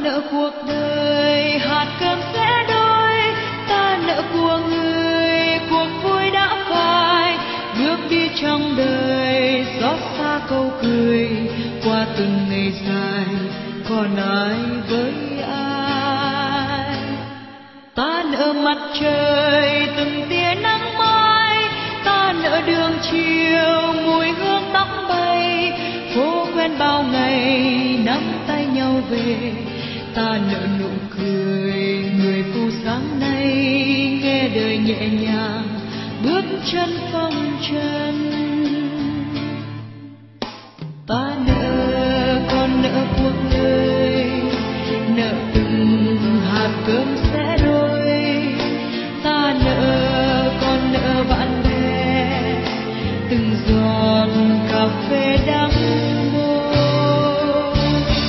nợ cuộc đời hạt cơm sẽ đôi, ta nợ của người cuộc vui đã phai. Bước đi trong đời xót xa câu cười, qua từng ngày dài còn ai với ai. Ta nợ mặt trời từng tia nắng mai, ta nợ đường chiều mùi hương tóc bay. Phố quen bao ngày nắm tay nhau về, ta nợ nụ cười người phụ sáng nay. Nghe đời nhẹ nhàng bước chân phong trần, ta nợ còn nợ cuộc đời, nợ từng hạt cơm sẽ đôi. Ta nợ còn nợ bạn bè, từng giọt cà phê đắng môi.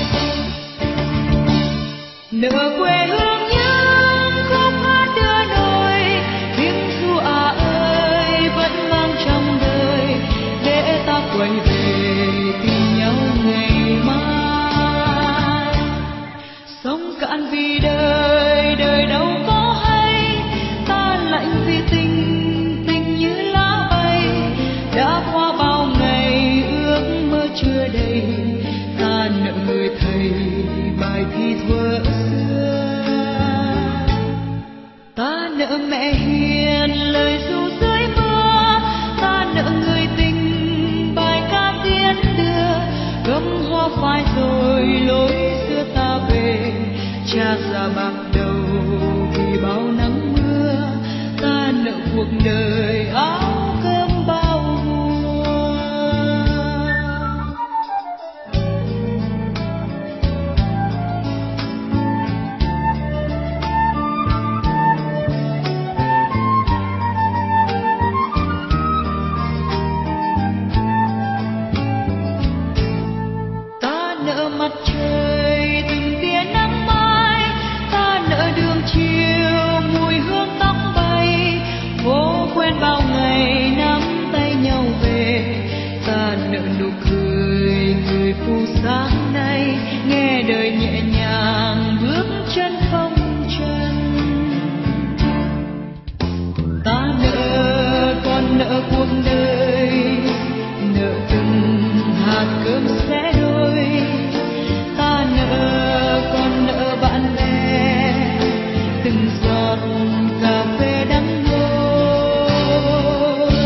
Nợ quê hương những khúc hát đưa đôi, tiếng ru ơi vẫn mang trong đời. Để ta quay về tìm nhau ngày mai. Sống cạn vì đời, đời đâu có hay. Ta lạnh vì tình, tình như lá bay. Đã qua bao ngày ước mơ chưa đầy, ta nợ người thầy bài thi thuở xưa. Ta nợ mẹ hiền lời ru dưới mưa, ta nợ người tình bài ca tiến đưa. Gấm hoa phai rồi lối xưa ta về, cha già bạc đầu vì bao nắng mưa. Ta nợ cuộc đời áo cơm bao mùa. Ta nợ mặt trời từng tia nắng mai, ta nợ đường chiều mùi hương tóc bay. Phố quen bao ngày nắm tay nhau về, ta nợ nụ cười người phụ sáng nay. Nghe đời nhẹ nhàng bước chân phong trần, ta nợ còn nợ cuộc đời, nợ từng hạt cơm sẽ đôi. Ta nợ còn nợ bạn bè, từng giọt cà phê đắng môi.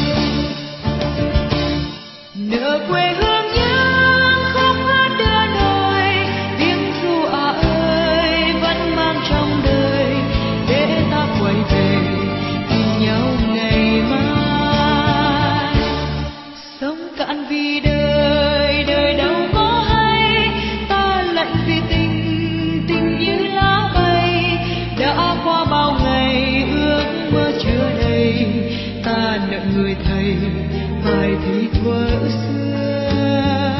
Nợ quê hương những khúc hát đưa đôi, tiếng ru ơi vẫn mang trong đời. Để ta quay về tìm nhau ngày mai. Sống cạn vì đời, đời đâu có hay. Ta lạnh vì tình, tình như lá bay. Đã qua bao ngày ước mơ chưa đầy, ta nợ người thầy bài thi thuở xưa.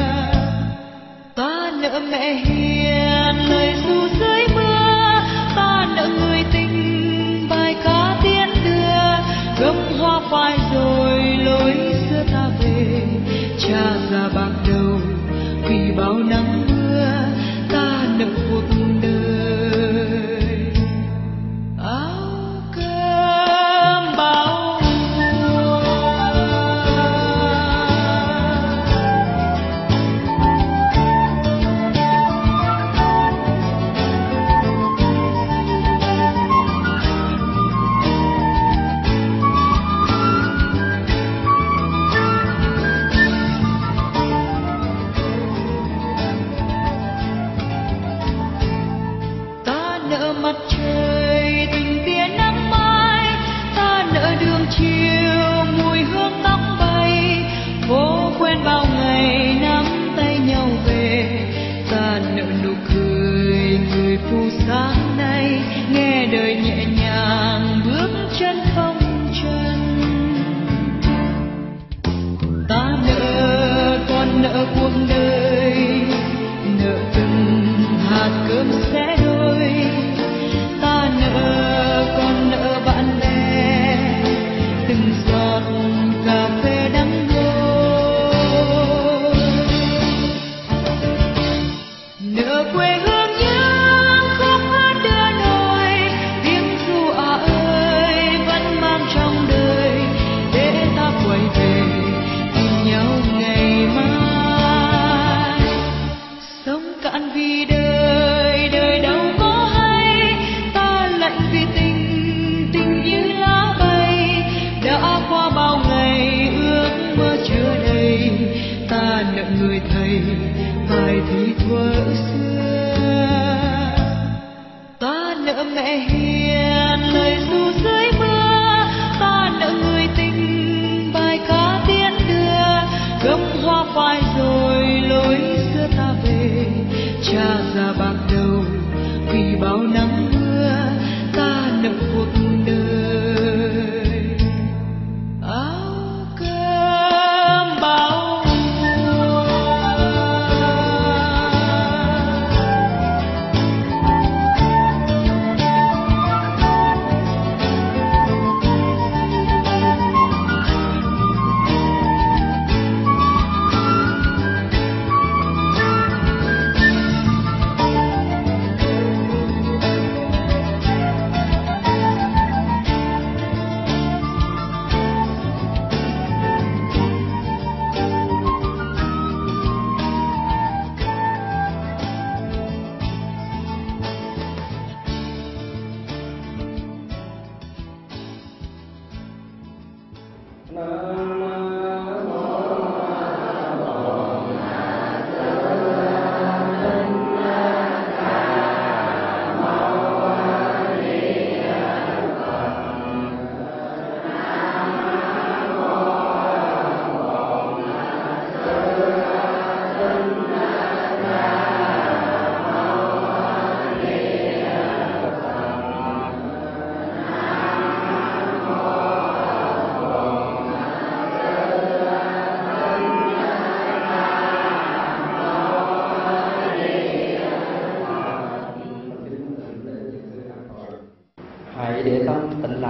Ta nợ mẹ hiền lời ru dưới mưa, ta nợ người tình bài ca tiến đưa. Gấm hoa phai rồi lối xưa ta về, cha già bạc đầu vì bao nắng mưa. Ta nợ cuộc đời áo cơm bao mùa.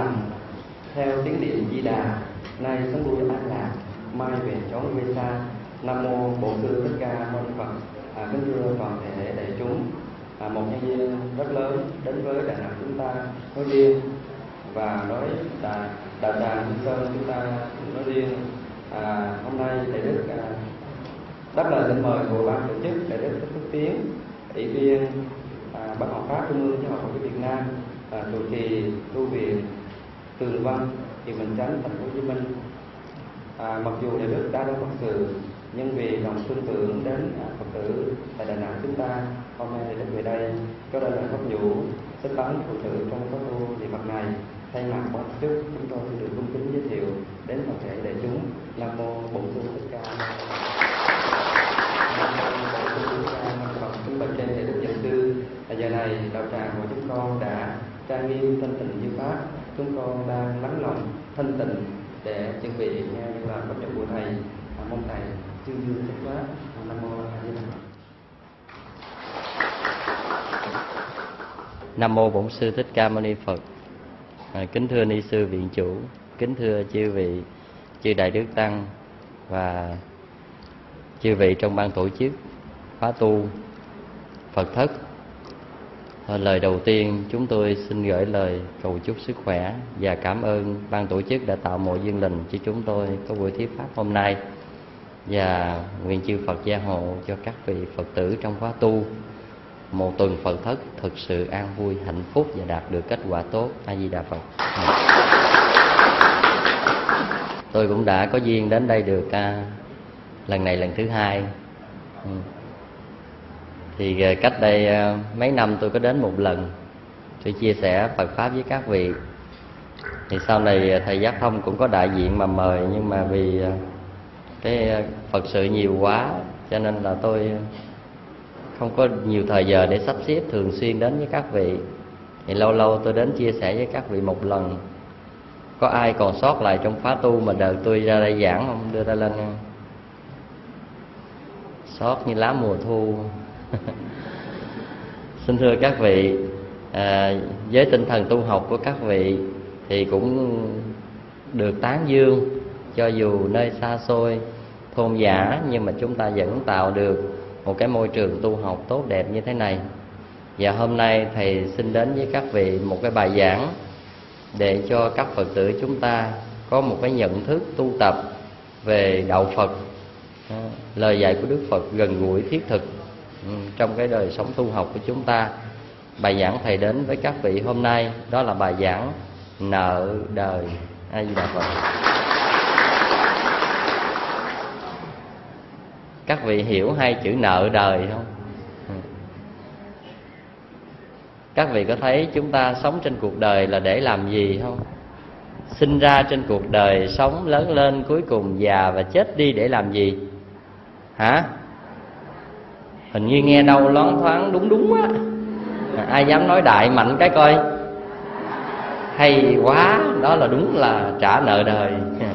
rằng theo tiếng điện Di Đà, nay sống vui an lạc, mai về chốn quê xa. Nam mô Bổn Sư Thích Ca Mâu Ni Phật. Kính thưa toàn thể đại chúng, một nhân duyên rất lớn đến với Đà Nẵng chúng ta nói riêng và nói Đạo Tràng Hương Sơn chúng ta nói riêng. Hôm nay thầy Đức đáp lời lời mời của ban tổ chức, thầy Đức Thích Phước Tiến, ủy viên Ban học pháp Trung ương Giáo hội Phật giáo Việt Nam, trụ trì tu viện Tường Văn, huyện Bình Chánh, thành phố Hồ Chí Minh. Mặc dù thầy Đức đã đón Phật sự, nhưng vì lòng tin tưởng đến Phật tử tại Đà Nẵng chúng ta, hôm nay thầy Đức về đây có đơn lời pháp nhũ xếp tán phụ sự trong khóa tu về Phật này. Thay mặt ban tổ chức, chúng tôi xin được cung kính giới thiệu đến toàn thể đại chúng. Nam mô Bổn Sư Thích Ca. Nam mô Bổn Sư Thích Ca. Phật kính bạch trên thầy Đức Giảng sư. Giờ này đạo tràng của chúng con đã trang nghiêm thanh tịnh như pháp. Chúng con đang lắng lòng thanh tịnh để chuẩn bị nghe những lời pháp nhũ của thầy. Mong thầy chương dương chánh pháp. Nam mô A Di Đà Phật. Nam mô Bổn Sư Thích Ca Mâu Ni Phật. Kính thưa ni sư viện chủ, kính thưa chư vị chư đại đức tăng và chư vị trong ban tổ chức khóa tu Phật thất. Lời đầu tiên chúng tôi xin gửi lời cầu chúc sức khỏe và cảm ơn ban tổ chức đã tạo mọi duyên lành cho chúng tôi có buổi thuyết pháp hôm nay, và nguyện chư Phật gia hộ cho các vị Phật tử trong khóa tu một tuần Phật thất thực sự an vui, hạnh phúc và đạt được kết quả tốt. A Di Đà Phật. Tôi cũng đã có duyên đến đây được lần này lần thứ hai. Thì cách đây mấy năm tôi có đến một lần, tôi chia sẻ Phật pháp với các vị. Thì sau này thầy Giác Thông cũng có đại diện mà mời, nhưng mà vì cái Phật sự nhiều quá cho nên là tôi không có nhiều thời giờ để sắp xếp thường xuyên đến với các vị. Thì lâu lâu tôi đến chia sẻ với các vị một lần. Có ai còn sót lại trong khóa tu mà đợi tôi ra đây giảng không? Đưa ra lên. Sót như lá mùa thu. Xin thưa các vị, với tinh thần tu học của các vị thì cũng được tán dương, cho dù nơi xa xôi thôn dã, nhưng mà chúng ta vẫn tạo được một cái môi trường tu học tốt đẹp như thế này. Và hôm nay thầy xin đến với các vị một cái bài giảng để cho các Phật tử chúng ta có một cái nhận thức tu tập về đạo Phật, lời dạy của Đức Phật gần gũi thiết thực trong cái đời sống tu học của chúng ta. Bài giảng thầy đến với các vị hôm nay đó là bài giảng nợ đời. A Di Đà Phật. Các vị hiểu hai chữ nợ đời không? Các vị có thấy chúng ta sống trên cuộc đời là để làm gì không? Sinh ra trên cuộc đời, sống lớn lên, cuối cùng già và chết đi để làm gì? Hả? Hình như nghe đâu loáng thoáng đúng á. Ai dám nói đại mạnh cái coi? Hay quá, đó là đúng là trả nợ đời.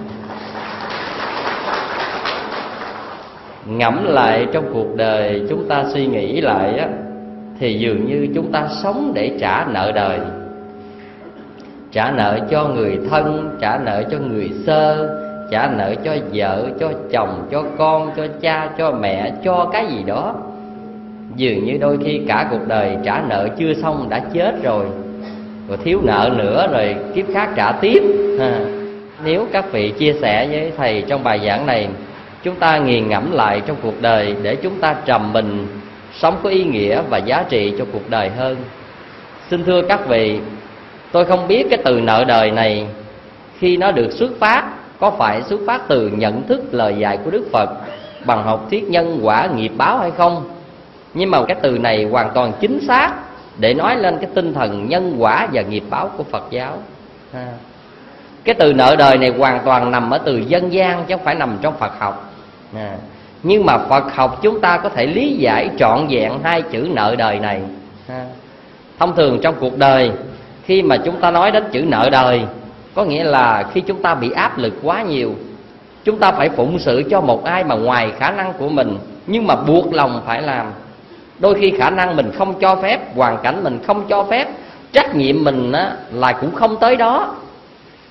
Ngẫm lại trong cuộc đời chúng ta suy nghĩ lại á, thì dường như chúng ta sống để trả nợ đời. Trả nợ cho người thân, trả nợ cho người xơ, trả nợ cho vợ, cho chồng, cho con, cho cha, cho mẹ, cho cái gì đó. Dường như đôi khi cả cuộc đời trả nợ chưa xong đã chết rồi, rồi thiếu nợ nữa rồi kiếp khác trả tiếp. Nếu các vị chia sẻ với thầy trong bài giảng này, chúng ta nghiền ngẫm lại trong cuộc đời để chúng ta trầm mình sống có ý nghĩa và giá trị cho cuộc đời hơn. Xin thưa các vị, tôi không biết cái từ nợ đời này khi nó được xuất phát có phải xuất phát từ nhận thức lời dạy của Đức Phật bằng học thuyết nhân quả nghiệp báo hay không. Nhưng mà cái từ này hoàn toàn chính xác để nói lên cái tinh thần nhân quả và nghiệp báo của Phật giáo. Cái từ nợ đời này hoàn toàn nằm ở từ dân gian chứ không phải nằm trong Phật học. Nhưng mà Phật học chúng ta có thể lý giải trọn vẹn hai chữ nợ đời này. Thông thường trong cuộc đời, khi mà chúng ta nói đến chữ nợ đời, có nghĩa là khi chúng ta bị áp lực quá nhiều, chúng ta phải phụng sự cho một ai mà ngoài khả năng của mình, nhưng mà buộc lòng phải làm. Đôi khi khả năng mình không cho phép, hoàn cảnh mình không cho phép, trách nhiệm mình á, là cũng không tới đó.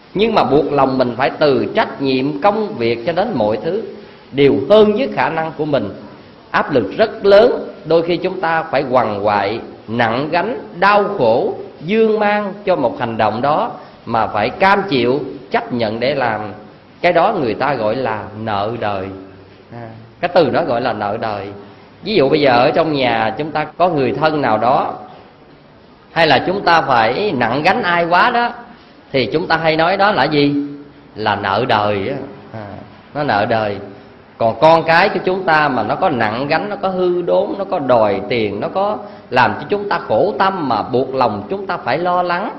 Nhưng mà buộc lòng mình phải từ trách nhiệm, công việc cho đến mọi thứ đều hơn với khả năng của mình. Áp lực rất lớn, đôi khi chúng ta phải quằn quại, nặng gánh, đau khổ, dương mang cho một hành động đó mà phải cam chịu, chấp nhận để làm. Cái đó người ta gọi là nợ đời. Cái từ đó gọi là nợ đời. Ví dụ bây giờ ở trong nhà chúng ta có người thân nào đó, hay là chúng ta phải nặng gánh ai quá đó, thì chúng ta hay nói đó là gì? Là nợ đời á. Nó nợ đời. Còn con cái của chúng ta mà nó có nặng gánh, nó có hư đốn, nó có đòi tiền, nó có làm cho chúng ta khổ tâm mà buộc lòng chúng ta phải lo lắng,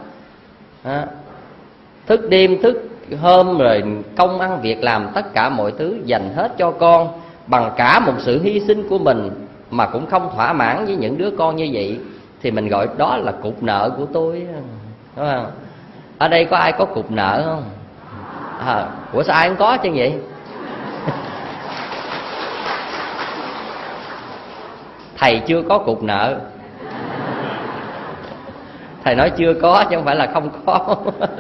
thức đêm thức hôm rồi công ăn việc làm, tất cả mọi thứ dành hết cho con bằng cả một sự hy sinh của mình mà cũng không thỏa mãn với những đứa con như vậy, thì mình gọi đó là cục nợ của tôi, đúng không? Ở đây có ai có cục nợ không? Ủa sao ai không có chứ vậy? Thầy chưa có cục nợ. Thầy nói chưa có chứ không phải là không có.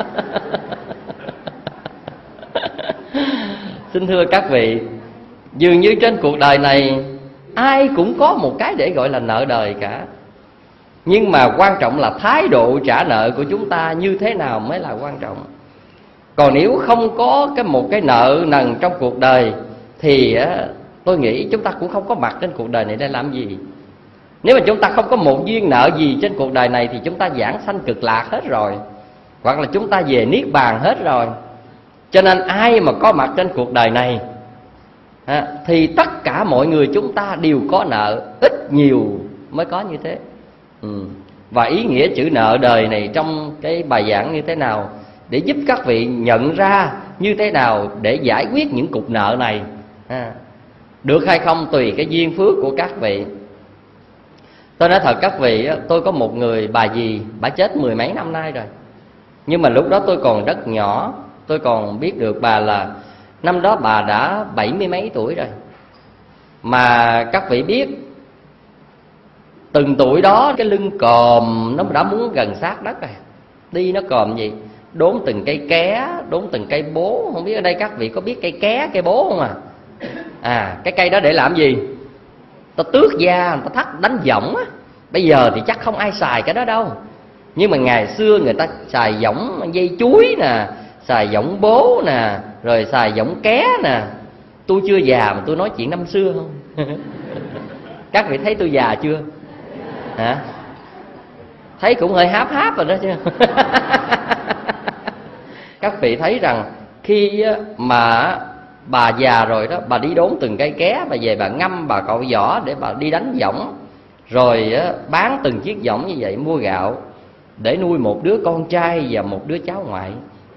Xin thưa các vị, dường như trên cuộc đời này ai cũng có một cái để gọi là nợ đời cả. Nhưng mà quan trọng là thái độ trả nợ của chúng ta như thế nào mới là quan trọng. Còn nếu không có một cái nợ nần trong cuộc đời thì tôi nghĩ chúng ta cũng không có mặt trên cuộc đời này để làm gì. Nếu mà chúng ta không có một duyên nợ gì trên cuộc đời này thì chúng ta giảng sanh cực lạc hết rồi, hoặc là chúng ta về niết bàn hết rồi. Cho nên ai mà có mặt trên cuộc đời này thì tất cả mọi người chúng ta đều có nợ, ít nhiều mới có như thế. Và ý nghĩa chữ nợ đời này trong cái bài giảng như thế nào, để giúp các vị nhận ra như thế nào để giải quyết những cục nợ này, được hay không tùy cái duyên phước của các vị. Tôi nói thật các vị, tôi có một người bà dì, bà chết 10 mấy năm nay rồi. Nhưng mà lúc đó tôi còn rất nhỏ, tôi còn biết được bà là năm đó bà đã 70 mấy tuổi rồi. Mà các vị biết, từng tuổi đó cái lưng còm nó đã muốn gần sát đất rồi. Đi nó còm gì? Đốn từng cây ké, đốn từng cây bố. Không biết ở đây các vị có biết cây ké, cây bố không cái cây đó để làm gì? Ta tước da, ta thắt đánh võng á. Bây giờ thì chắc không ai xài cái đó đâu. Nhưng mà ngày xưa người ta xài võng dây chuối nè, xài võng bố nè, rồi xài võng ké nè. Tôi chưa già mà tôi nói chuyện năm xưa không? Các vị thấy tôi già chưa? Thấy cũng hơi háp háp rồi đó chứ. Các vị thấy rằng khi mà bà già rồi đó, bà đi đốn từng cây ké, bà về bà ngâm, bà cạo vỏ để bà đi đánh võng, rồi bán từng chiếc võng như vậy mua gạo để nuôi một đứa con trai và một đứa cháu ngoại.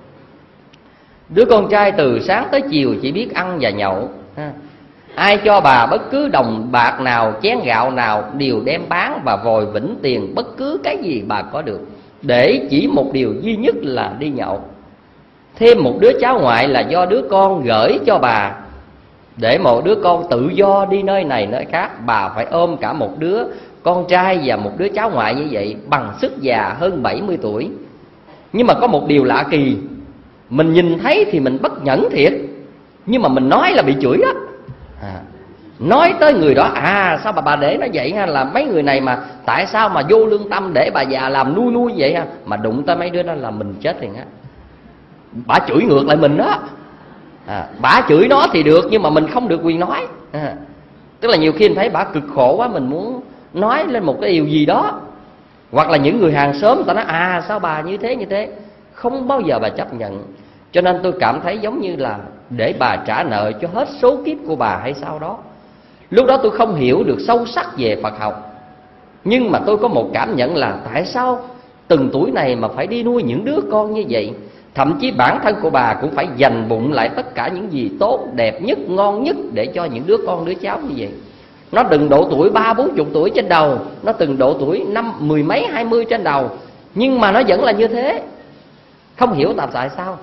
Đứa con trai từ sáng tới chiều chỉ biết ăn và nhậu. Ai cho bà bất cứ đồng bạc nào, chén gạo nào đều đem bán và vòi vĩnh tiền bất cứ cái gì bà có được, để chỉ một điều duy nhất là đi nhậu. Thêm một đứa cháu ngoại là do đứa con gửi cho bà, để một đứa con tự do đi nơi này nơi khác. Bà phải ôm cả một đứa con trai và một đứa cháu ngoại như vậy bằng sức già hơn 70 tuổi. Nhưng mà có một điều lạ kỳ, mình nhìn thấy thì mình bất nhẫn thiệt, nhưng mà mình nói là bị chửi á. Nói tới người đó, sao bà để nó vậy ha, là mấy người này mà tại sao mà vô lương tâm để bà già làm nuôi vậy ha. Mà đụng tới mấy đứa đó là mình chết liền á. Bà chửi ngược lại mình đó. Bà chửi nó thì được, nhưng mà mình không được quyền nói. Tức là nhiều khi mình thấy bà cực khổ quá, mình muốn nói lên một cái điều gì đó. Hoặc là những người hàng xóm người ta nói sao bà như thế, không bao giờ bà chấp nhận. Cho nên tôi cảm thấy giống như là để bà trả nợ cho hết số kiếp của bà hay sao đó. Lúc đó tôi không hiểu được sâu sắc về Phật học, nhưng mà tôi có một cảm nhận là tại sao từng tuổi này mà phải đi nuôi những đứa con như vậy. Thậm chí bản thân của bà cũng phải dành bụng lại tất cả những gì tốt, đẹp nhất, ngon nhất để cho những đứa con, đứa cháu như vậy. Nó từng độ tuổi 30-40 tuổi trên đầu, nó từng độ tuổi 10 mấy 20 trên đầu, nhưng mà nó vẫn là như thế. Không hiểu tại sao.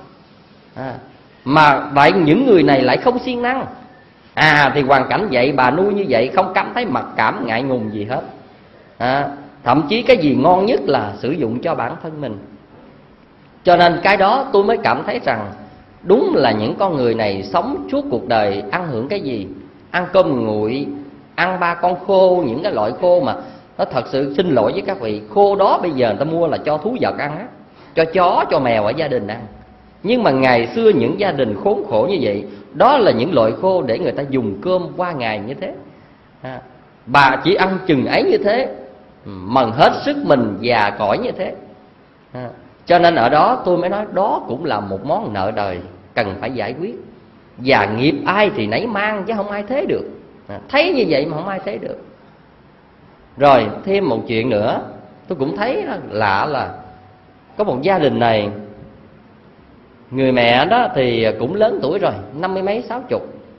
Mà vậy những người này lại không siêng năng. Thì hoàn cảnh vậy, bà nuôi như vậy, không cảm thấy mặc cảm, ngại ngùng gì hết. Thậm chí cái gì ngon nhất là sử dụng cho bản thân mình. Cho nên cái đó tôi mới cảm thấy rằng đúng là những con người này sống suốt cuộc đời ăn hưởng cái gì? Ăn cơm nguội, ăn ba con khô, những cái loại khô mà nó thật sự xin lỗi với các vị, khô đó bây giờ người ta mua là cho thú vật ăn á, cho chó, cho mèo ở gia đình ăn. Nhưng mà ngày xưa những gia đình khốn khổ như vậy, đó là những loại khô để người ta dùng cơm qua ngày như thế. Bà chỉ ăn chừng ấy như thế, mần hết sức mình già cõi như thế. Cho nên ở đó tôi mới nói đó cũng là một món nợ đời cần phải giải quyết. Và nghiệp ai thì nấy mang chứ không ai thế được. Thấy như vậy mà không ai thế được. Rồi thêm một chuyện nữa tôi cũng thấy lạ là có một gia đình này, người mẹ đó thì cũng lớn tuổi rồi, 50 mấy 60.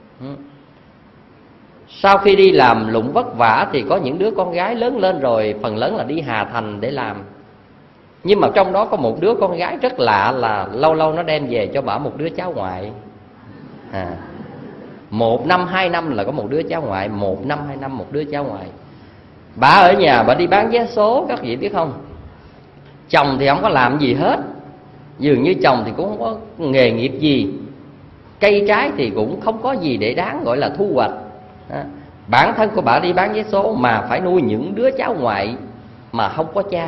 Sau khi đi làm lụng vất vả thì có những đứa con gái lớn lên rồi, phần lớn là đi Hà Thành để làm. Nhưng mà trong đó có một đứa con gái rất lạ là lâu lâu nó đem về cho bả một đứa cháu ngoại. 1 năm 2 năm là có một đứa cháu ngoại, 1 năm 2 năm một đứa cháu ngoại. Bả ở nhà bả đi bán vé số, các vị biết không? Chồng thì không có làm gì hết, dường như chồng thì cũng không có nghề nghiệp gì, cây trái thì cũng không có gì để đáng gọi là thu hoạch. Bản thân của bả đi bán vé số mà phải nuôi những đứa cháu ngoại mà không có cha.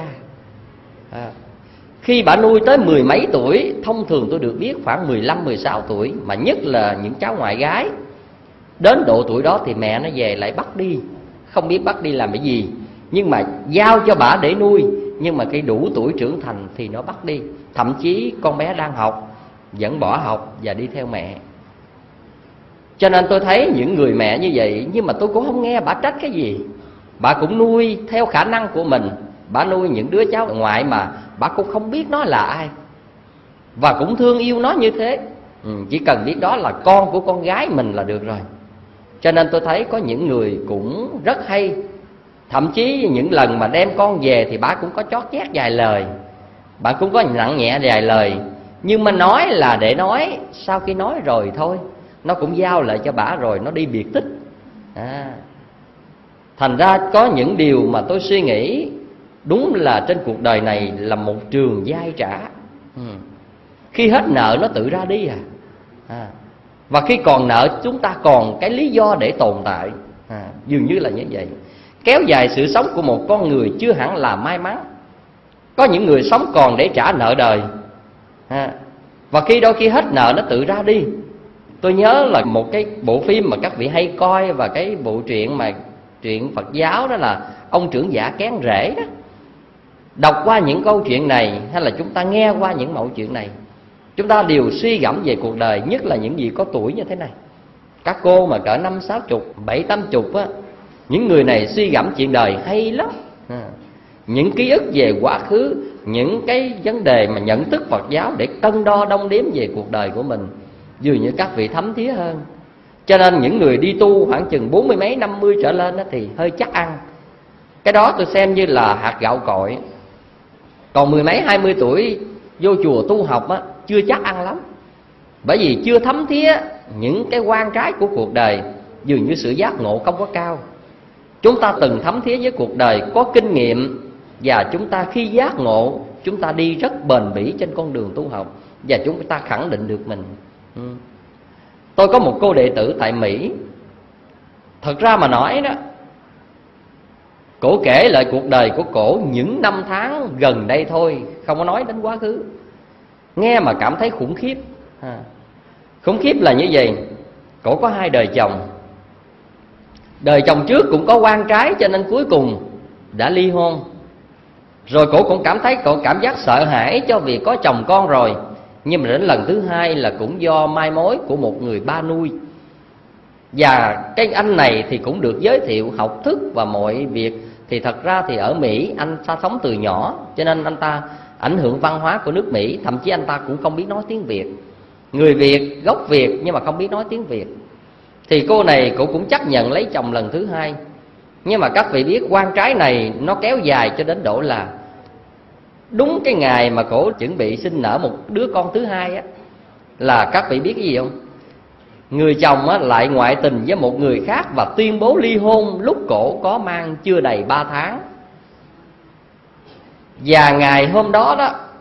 Khi bả nuôi tới 10 mấy tuổi, thông thường tôi được biết khoảng 15-16 tuổi, mà nhất là những cháu ngoại gái, đến độ tuổi đó thì mẹ nó về lại bắt đi, không biết bắt đi làm cái gì, nhưng mà giao cho bả để nuôi. Nhưng mà khi đủ tuổi trưởng thành thì nó bắt đi. Thậm chí con bé đang học vẫn bỏ học và đi theo mẹ. Cho nên tôi thấy những người mẹ như vậy, nhưng mà tôi cũng không nghe bả trách cái gì. Bả cũng nuôi theo khả năng của mình. Bả nuôi những đứa cháu ngoại mà bả cũng không biết nó là ai, và cũng thương yêu nó như thế. Chỉ cần biết đó là con của con gái mình là được rồi. Cho nên tôi thấy có những người cũng rất hay. Thậm chí những lần mà đem con về thì bả cũng có chót chét vài lời, bả cũng có nặng nhẹ vài lời. Nhưng mà nói là để nói, sau khi nói rồi thôi, nó cũng giao lại cho bả rồi nó đi biệt tích. Thành ra có những điều mà tôi suy nghĩ, đúng là trên cuộc đời này là một trường dai trả. Khi hết nợ nó tự ra đi và khi còn nợ chúng ta còn cái lý do để tồn tại. Dường như là như vậy. Kéo dài sự sống của một con người chưa hẳn là may mắn. Có những người sống còn để trả nợ đời, và khi đôi khi hết nợ nó tự ra đi. Tôi nhớ là một cái bộ phim mà các vị hay coi, và cái bộ truyện mà truyện Phật giáo đó là Ông Trưởng Giả Kén Rễ đó. Đọc qua những câu chuyện này, hay là chúng ta nghe qua những mẫu chuyện này, chúng ta đều suy gẫm về cuộc đời, nhất là những gì có tuổi như thế này. Các cô mà cỡ 50-60, 70-80 á, những người này suy gẫm chuyện đời hay lắm. Những ký ức về quá khứ, những cái vấn đề mà nhận thức Phật giáo để cân đo đong đếm về cuộc đời của mình, dường như các vị thấm thía hơn. Cho nên những người đi tu khoảng chừng 40 mấy 50 trở lên đó thì hơi chắc ăn. Cái đó tôi xem như là hạt gạo cội. Còn 10 mấy 20 tuổi vô chùa tu học á, chưa chắc ăn lắm. Bởi vì chưa thấm thía những cái quan trái của cuộc đời, dường như sự giác ngộ không có cao. Chúng ta từng thấm thía với cuộc đời, có kinh nghiệm, và chúng ta khi giác ngộ, chúng ta đi rất bền bỉ trên con đường tu học, và chúng ta khẳng định được mình. Tôi có một cô đệ tử tại Mỹ. Thật ra mà nói đó, cổ kể lại cuộc đời của cổ những năm tháng gần đây thôi, không có nói đến quá khứ. Nghe mà cảm thấy khủng khiếp. Khủng khiếp là như vậy. Cổ có 2 đời chồng. Đời chồng trước cũng có quan trái, cho nên cuối cùng đã ly hôn. Rồi cổ cũng cảm thấy, cổ cảm giác sợ hãi cho việc có chồng con rồi. Nhưng mà đến lần thứ 2 là cũng do mai mối của một người ba nuôi. Và cái anh này thì cũng được giới thiệu học thức và mọi việc. Thì thật ra thì ở Mỹ anh ta sống từ nhỏ, cho nên anh ta ảnh hưởng văn hóa của nước Mỹ. Thậm chí anh ta cũng không biết nói tiếng Việt. Người Việt, gốc Việt nhưng mà không biết nói tiếng Việt. Thì cô này cô cũng chấp nhận lấy chồng lần thứ 2. Nhưng mà các vị biết quan trái này nó kéo dài cho đến độ là đúng cái ngày mà cổ chuẩn bị sinh nở một đứa con thứ 2 á, là các vị biết cái gì không? Người chồng á lại ngoại tình với một người khác và tuyên bố ly hôn lúc cổ có mang chưa đầy 3 tháng. Và ngày hôm đó đó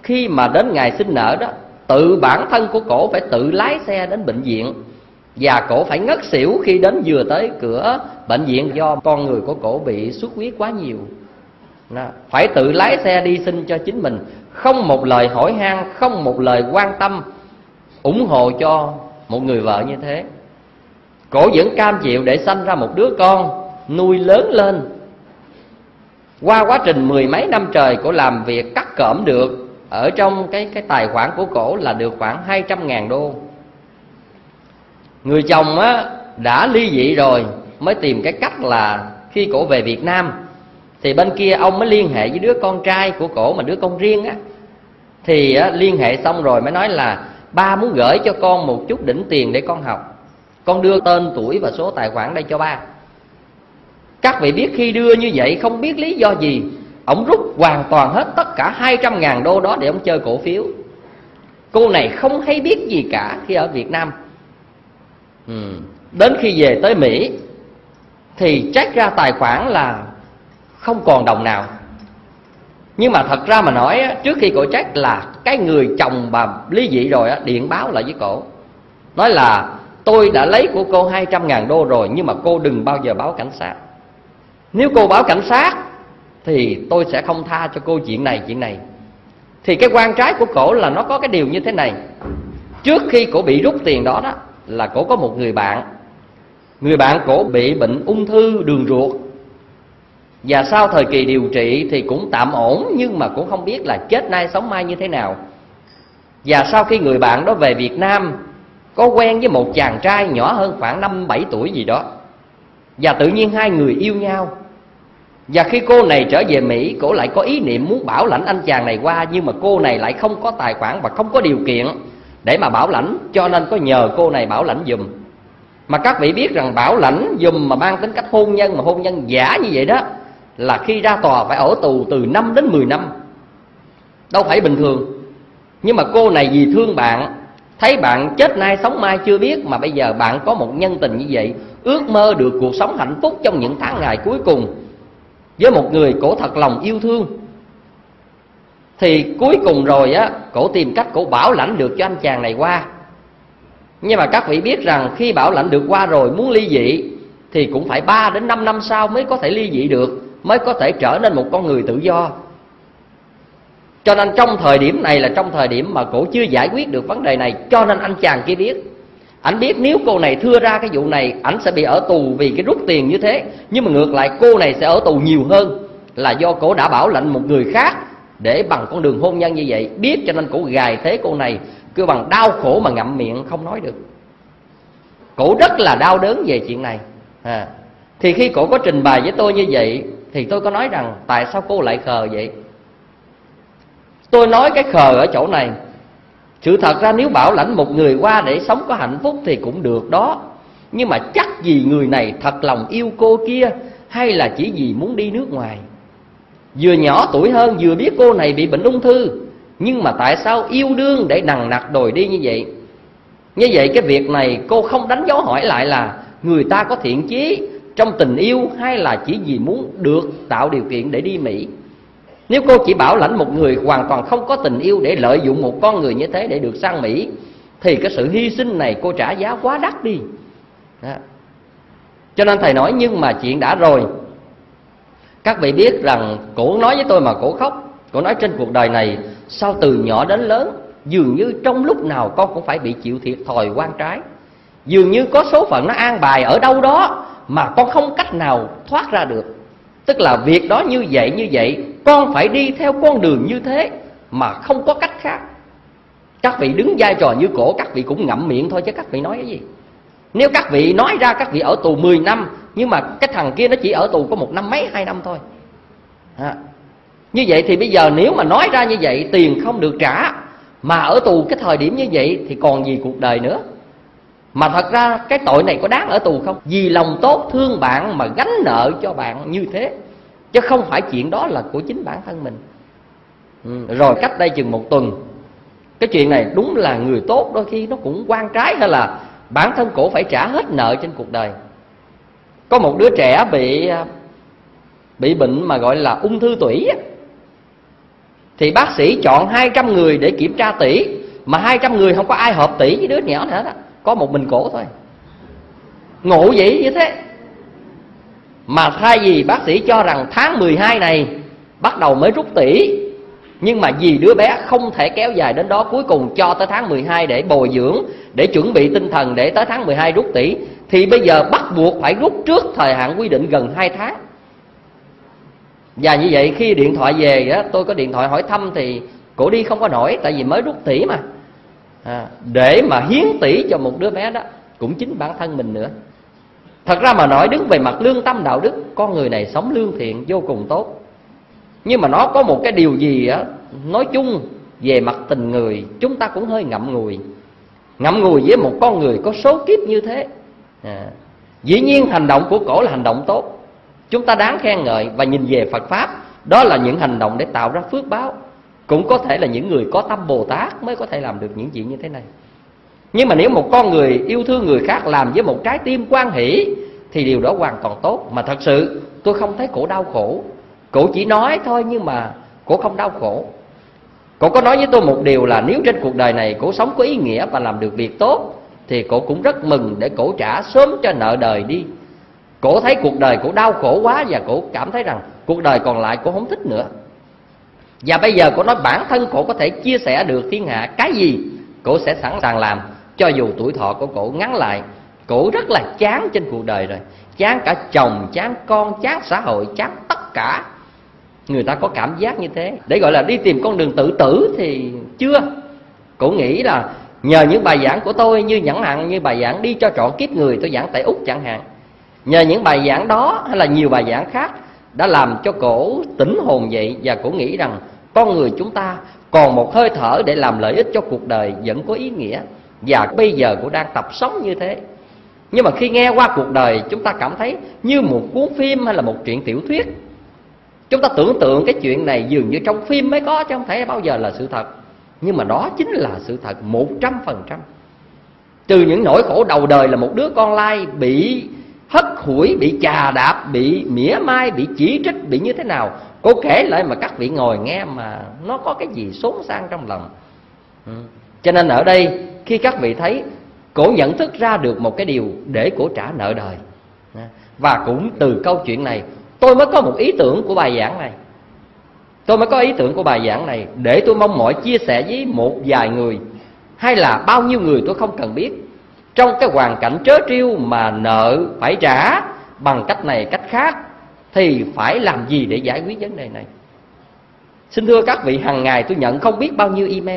khi mà đến ngày sinh nở đó, tự bản thân của cổ phải tự lái xe đến bệnh viện, và cổ phải ngất xỉu khi đến vừa tới cửa bệnh viện do con người của cổ bị xuất huyết quá nhiều. Đó, phải tự lái xe đi sinh cho chính mình, không một lời hỏi han, không một lời quan tâm ủng hộ cho một người vợ như thế. Cổ vẫn cam chịu để sanh ra một đứa con, nuôi lớn lên. Qua quá trình mười mấy năm trời, cổ làm việc cắt cỡm được, ở trong cái tài khoản của cổ là được khoảng 200.000 đô. Người chồng á đã ly dị rồi, mới tìm cái cách là khi cổ về Việt Nam thì bên kia ông mới liên hệ với đứa con trai của cổ, mà đứa con riêng á, thì liên hệ xong rồi mới nói là ba muốn gửi cho con một chút đỉnh tiền để con học, con đưa tên tuổi và số tài khoản đây cho ba. Các vị biết khi đưa như vậy không biết lý do gì, ông rút hoàn toàn hết tất cả 200.000 đô đó để ông chơi cổ phiếu. Cô này không hay biết gì cả khi ở Việt Nam. Đến khi về tới Mỹ thì check ra tài khoản là không còn đồng nào. Nhưng mà thật ra mà nói, trước khi cổ check là cái người chồng bà ly dị rồi điện báo lại với cổ, nói là tôi đã lấy của cô 200.000 đô rồi, nhưng mà cô đừng bao giờ báo cảnh sát. Nếu cô báo cảnh sát thì tôi sẽ không tha cho cô chuyện này. Thì cái quan trái của cổ là nó có cái điều như thế này. Trước khi cổ bị rút tiền đó đó, là cổ có một người bạn. Người bạn cổ bị bệnh ung thư đường ruột, và sau thời kỳ điều trị thì cũng tạm ổn, nhưng mà cũng không biết là chết nay sống mai như thế nào. Và sau khi người bạn đó về Việt Nam, có quen với một chàng trai nhỏ hơn khoảng 5-7 tuổi gì đó, và tự nhiên hai người yêu nhau. Và khi cô này trở về Mỹ, cổ lại có ý niệm muốn bảo lãnh anh chàng này qua, nhưng mà cô này lại không có tài khoản và không có điều kiện để mà bảo lãnh, cho nên có nhờ cô này bảo lãnh giùm. Mà các vị biết rằng bảo lãnh giùm mà mang tính cách hôn nhân, mà hôn nhân giả như vậy đó, là khi ra tòa phải ở tù từ 5 đến 10 năm, đâu phải bình thường. Nhưng mà cô này vì thương bạn, thấy bạn chết nay sống mai chưa biết, mà bây giờ bạn có một nhân tình như vậy, ước mơ được cuộc sống hạnh phúc trong những tháng ngày cuối cùng với một người cổ thật lòng yêu thương. Thì cuối cùng rồi á, cổ tìm cách cổ bảo lãnh được cho anh chàng này qua. Nhưng mà các vị biết rằng khi bảo lãnh được qua rồi, muốn ly dị thì cũng phải 3 đến 5 năm sau mới có thể ly dị được, mới có thể trở nên một con người tự do. Cho nên trong thời điểm này là trong thời điểm mà cổ chưa giải quyết được vấn đề này, cho nên anh chàng kia biết. Ảnh biết nếu cô này thưa ra cái vụ này, ảnh sẽ bị ở tù vì cái rút tiền như thế. Nhưng mà ngược lại cô này sẽ ở tù nhiều hơn, là do cổ đã bảo lãnh một người khác để bằng con đường hôn nhân như vậy. Biết cho nên cổ gài thế cô này, cứ bằng đau khổ mà ngậm miệng không nói được. Cổ rất là đau đớn về chuyện này. Thì khi cổ có trình bày với tôi như vậy, thì tôi có nói rằng tại sao cô lại khờ vậy? Tôi nói cái khờ ở chỗ này, sự thật ra nếu bảo lãnh một người qua để sống có hạnh phúc thì cũng được đó. Nhưng mà chắc gì người này thật lòng yêu cô kia, hay là chỉ vì muốn đi nước ngoài. Vừa nhỏ tuổi hơn, vừa biết cô này bị bệnh ung thư, nhưng mà tại sao yêu đương để nằng nặc đòi đi như vậy? Như vậy cái việc này cô không đánh dấu hỏi lại là người ta có thiện chí trong tình yêu, hay là chỉ vì muốn được tạo điều kiện để đi Mỹ. Nếu cô chỉ bảo lãnh một người hoàn toàn không có tình yêu để lợi dụng một con người như thế để được sang Mỹ, thì cái sự hy sinh này cô trả giá quá đắt đi đó. Cho nên thầy nói, nhưng mà chuyện đã rồi. Các vị biết rằng cổ nói với tôi mà cổ khóc. Cổ nói trên cuộc đời này, sao từ nhỏ đến lớn, dường như trong lúc nào con cũng phải bị chịu thiệt thòi oan trái. Dường như có số phận nó an bài ở đâu đó mà con không cách nào thoát ra được. Tức là việc đó như vậy, con phải đi theo con đường như thế mà không có cách khác. Các vị đứng vai trò như cổ, các vị cũng ngậm miệng thôi chứ các vị nói cái gì. Nếu các vị nói ra các vị ở tù 10 năm, nhưng mà cái thằng kia nó chỉ ở tù có 1 năm mấy 2 năm thôi. Như vậy thì bây giờ nếu mà nói ra như vậy, tiền không được trả, mà ở tù cái thời điểm như vậy thì còn gì cuộc đời nữa. Mà thật ra cái tội này có đáng ở tù không? Vì lòng tốt thương bạn mà gánh nợ cho bạn như thế, chứ không phải chuyện đó là của chính bản thân mình. Rồi cách đây chừng 1 tuần, cái chuyện này đúng là người tốt đôi khi nó cũng oan trái, hay là bản thân cổ phải trả hết nợ trên cuộc đời. Có một đứa trẻ bị bệnh mà gọi là ung thư tủy. thì bác sĩ chọn 200 người để kiểm tra tỉ, mà 200 người không có ai hợp tỉ với đứa nhỏ nữa đó, có một mình cổ thôi. Ngộ vậy như thế. Mà thay vì bác sĩ cho rằng tháng 12 này bắt đầu mới rút tỉ, nhưng mà vì đứa bé không thể kéo dài đến đó, cuối cùng cho tới tháng 12 để bồi dưỡng, để chuẩn bị tinh thần để tới tháng 12 rút tỉ, thì bây giờ bắt buộc phải rút trước thời hạn quy định gần 2 tháng. Và như vậy khi điện thoại về đó, tôi có điện thoại hỏi thăm thì cổ đi không có nổi, tại vì mới rút tỉ mà. Để mà hiến tỉ cho một đứa bé đó cũng chính bản thân mình nữa. Thật ra mà nói đứng về mặt lương tâm đạo đức, con người này sống lương thiện vô cùng tốt. Nhưng mà nó có một cái điều gì á, nói chung về mặt tình người chúng ta cũng hơi ngậm ngùi. Ngậm ngùi với một con người có số kiếp như thế. Dĩ nhiên hành động của cổ là hành động tốt, chúng ta đáng khen ngợi. Và nhìn về Phật Pháp, đó là những hành động để tạo ra phước báo. Cũng có thể là những người có tâm Bồ Tát mới có thể làm được những chuyện như thế này. Nhưng mà nếu một con người yêu thương người khác, làm với một trái tim hoan hỷ, thì điều đó hoàn toàn tốt. Mà thật sự tôi không thấy cổ đau khổ. Cổ chỉ nói thôi nhưng mà cổ không đau khổ. Cổ có nói với tôi một điều là nếu trên cuộc đời này cổ sống có ý nghĩa và làm được việc tốt, thì cổ cũng rất mừng để cổ trả sớm cho nợ đời đi. Cổ thấy cuộc đời cổ đau khổ quá, và cổ cảm thấy rằng cuộc đời còn lại cổ không thích nữa. Và bây giờ cổ nói bản thân cổ có thể chia sẻ được thiên hạ cái gì, cổ sẽ sẵn sàng làm, cho dù tuổi thọ của cổ ngắn lại. Cổ rất là chán trên cuộc đời rồi, chán cả chồng, chán con, chán xã hội, chán tất cả. Người ta có cảm giác như thế. Để gọi là đi tìm con đường tự tử thì chưa. Cổ nghĩ là nhờ những bài giảng của tôi, như chẳng hạn như bài giảng Đi Cho Trọn Kiếp Người tôi giảng tại Úc chẳng hạn, nhờ những bài giảng đó hay là nhiều bài giảng khác đã làm cho cổ tỉnh hồn dậy. Và cổ nghĩ rằng con người chúng ta còn một hơi thở để làm lợi ích cho cuộc đời vẫn có ý nghĩa. Và bây giờ cổ đang tập sống như thế. Nhưng mà khi nghe qua cuộc đời, chúng ta cảm thấy như một cuốn phim hay là một truyện tiểu thuyết. Chúng ta tưởng tượng cái chuyện này dường như trong phim mới có, chứ không thể bao giờ là sự thật. Nhưng mà đó chính là sự thật 100%. Từ những nỗi khổ đầu đời là một đứa con lai bị hất hủi, bị chà đạp, bị mỉa mai, bị chỉ trích, bị như thế nào, cô kể lại mà các vị ngồi nghe mà nó có cái gì xốn sang trong lòng. Cho nên ở đây khi các vị thấy cổ nhận thức ra được một cái điều để cổ trả nợ đời. Và cũng từ câu chuyện này tôi mới có một ý tưởng của bài giảng này. Tôi mới có ý tưởng của bài giảng này để tôi mong mỏi chia sẻ với một vài người, hay là bao nhiêu người tôi không cần biết, trong cái hoàn cảnh trớ trêu mà nợ phải trả bằng cách này cách khác, thì phải làm gì để giải quyết vấn đề này. Xin thưa các vị, hàng ngày tôi nhận không biết bao nhiêu email.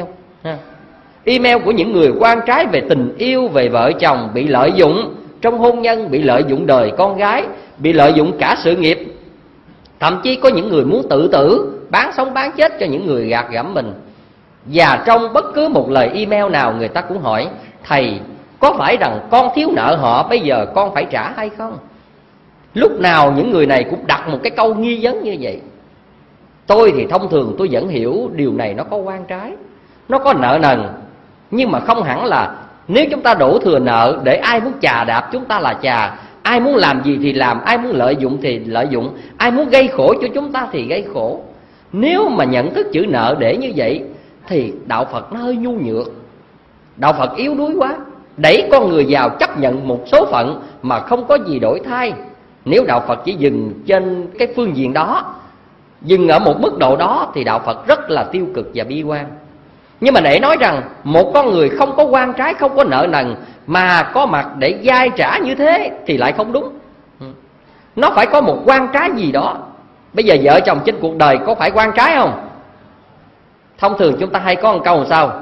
Email của những người quan trái về tình yêu, về vợ chồng bị lợi dụng trong hôn nhân, bị lợi dụng đời con gái, bị lợi dụng cả sự nghiệp. Thậm chí có những người muốn tự tử, bán sống bán chết cho những người gạt gẫm mình. Và trong bất cứ một lời email nào, người ta cũng hỏi: thầy, có phải rằng con thiếu nợ họ, bây giờ con phải trả hay không? Lúc nào những người này cũng đặt một cái câu nghi vấn như vậy. Tôi thì thông thường tôi vẫn hiểu điều này nó có oan trái, nó có nợ nần. Nhưng mà không hẳn là nếu chúng ta đổ thừa nợ để ai muốn chà đạp chúng ta là chà, ai muốn làm gì thì làm, ai muốn lợi dụng thì lợi dụng, ai muốn gây khổ cho chúng ta thì gây khổ. Nếu mà nhận thức chữ nợ để như vậy thì đạo Phật nó hơi nhu nhược, đạo Phật yếu đuối quá, đẩy con người vào chấp nhận một số phận mà không có gì đổi thay. Nếu đạo Phật chỉ dừng trên cái phương diện đó, dừng ở một mức độ đó, thì đạo Phật rất là tiêu cực và bi quan. Nhưng mà để nói rằng một con người không có oan trái, không có nợ nần mà có mặt để dai trả như thế thì lại không đúng. Nó phải có một oan trái gì đó. Bây giờ vợ chồng trên cuộc đời có phải oan trái không? Thông thường chúng ta hay có một câu làm sao?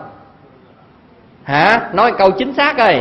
Nói câu chính xác coi.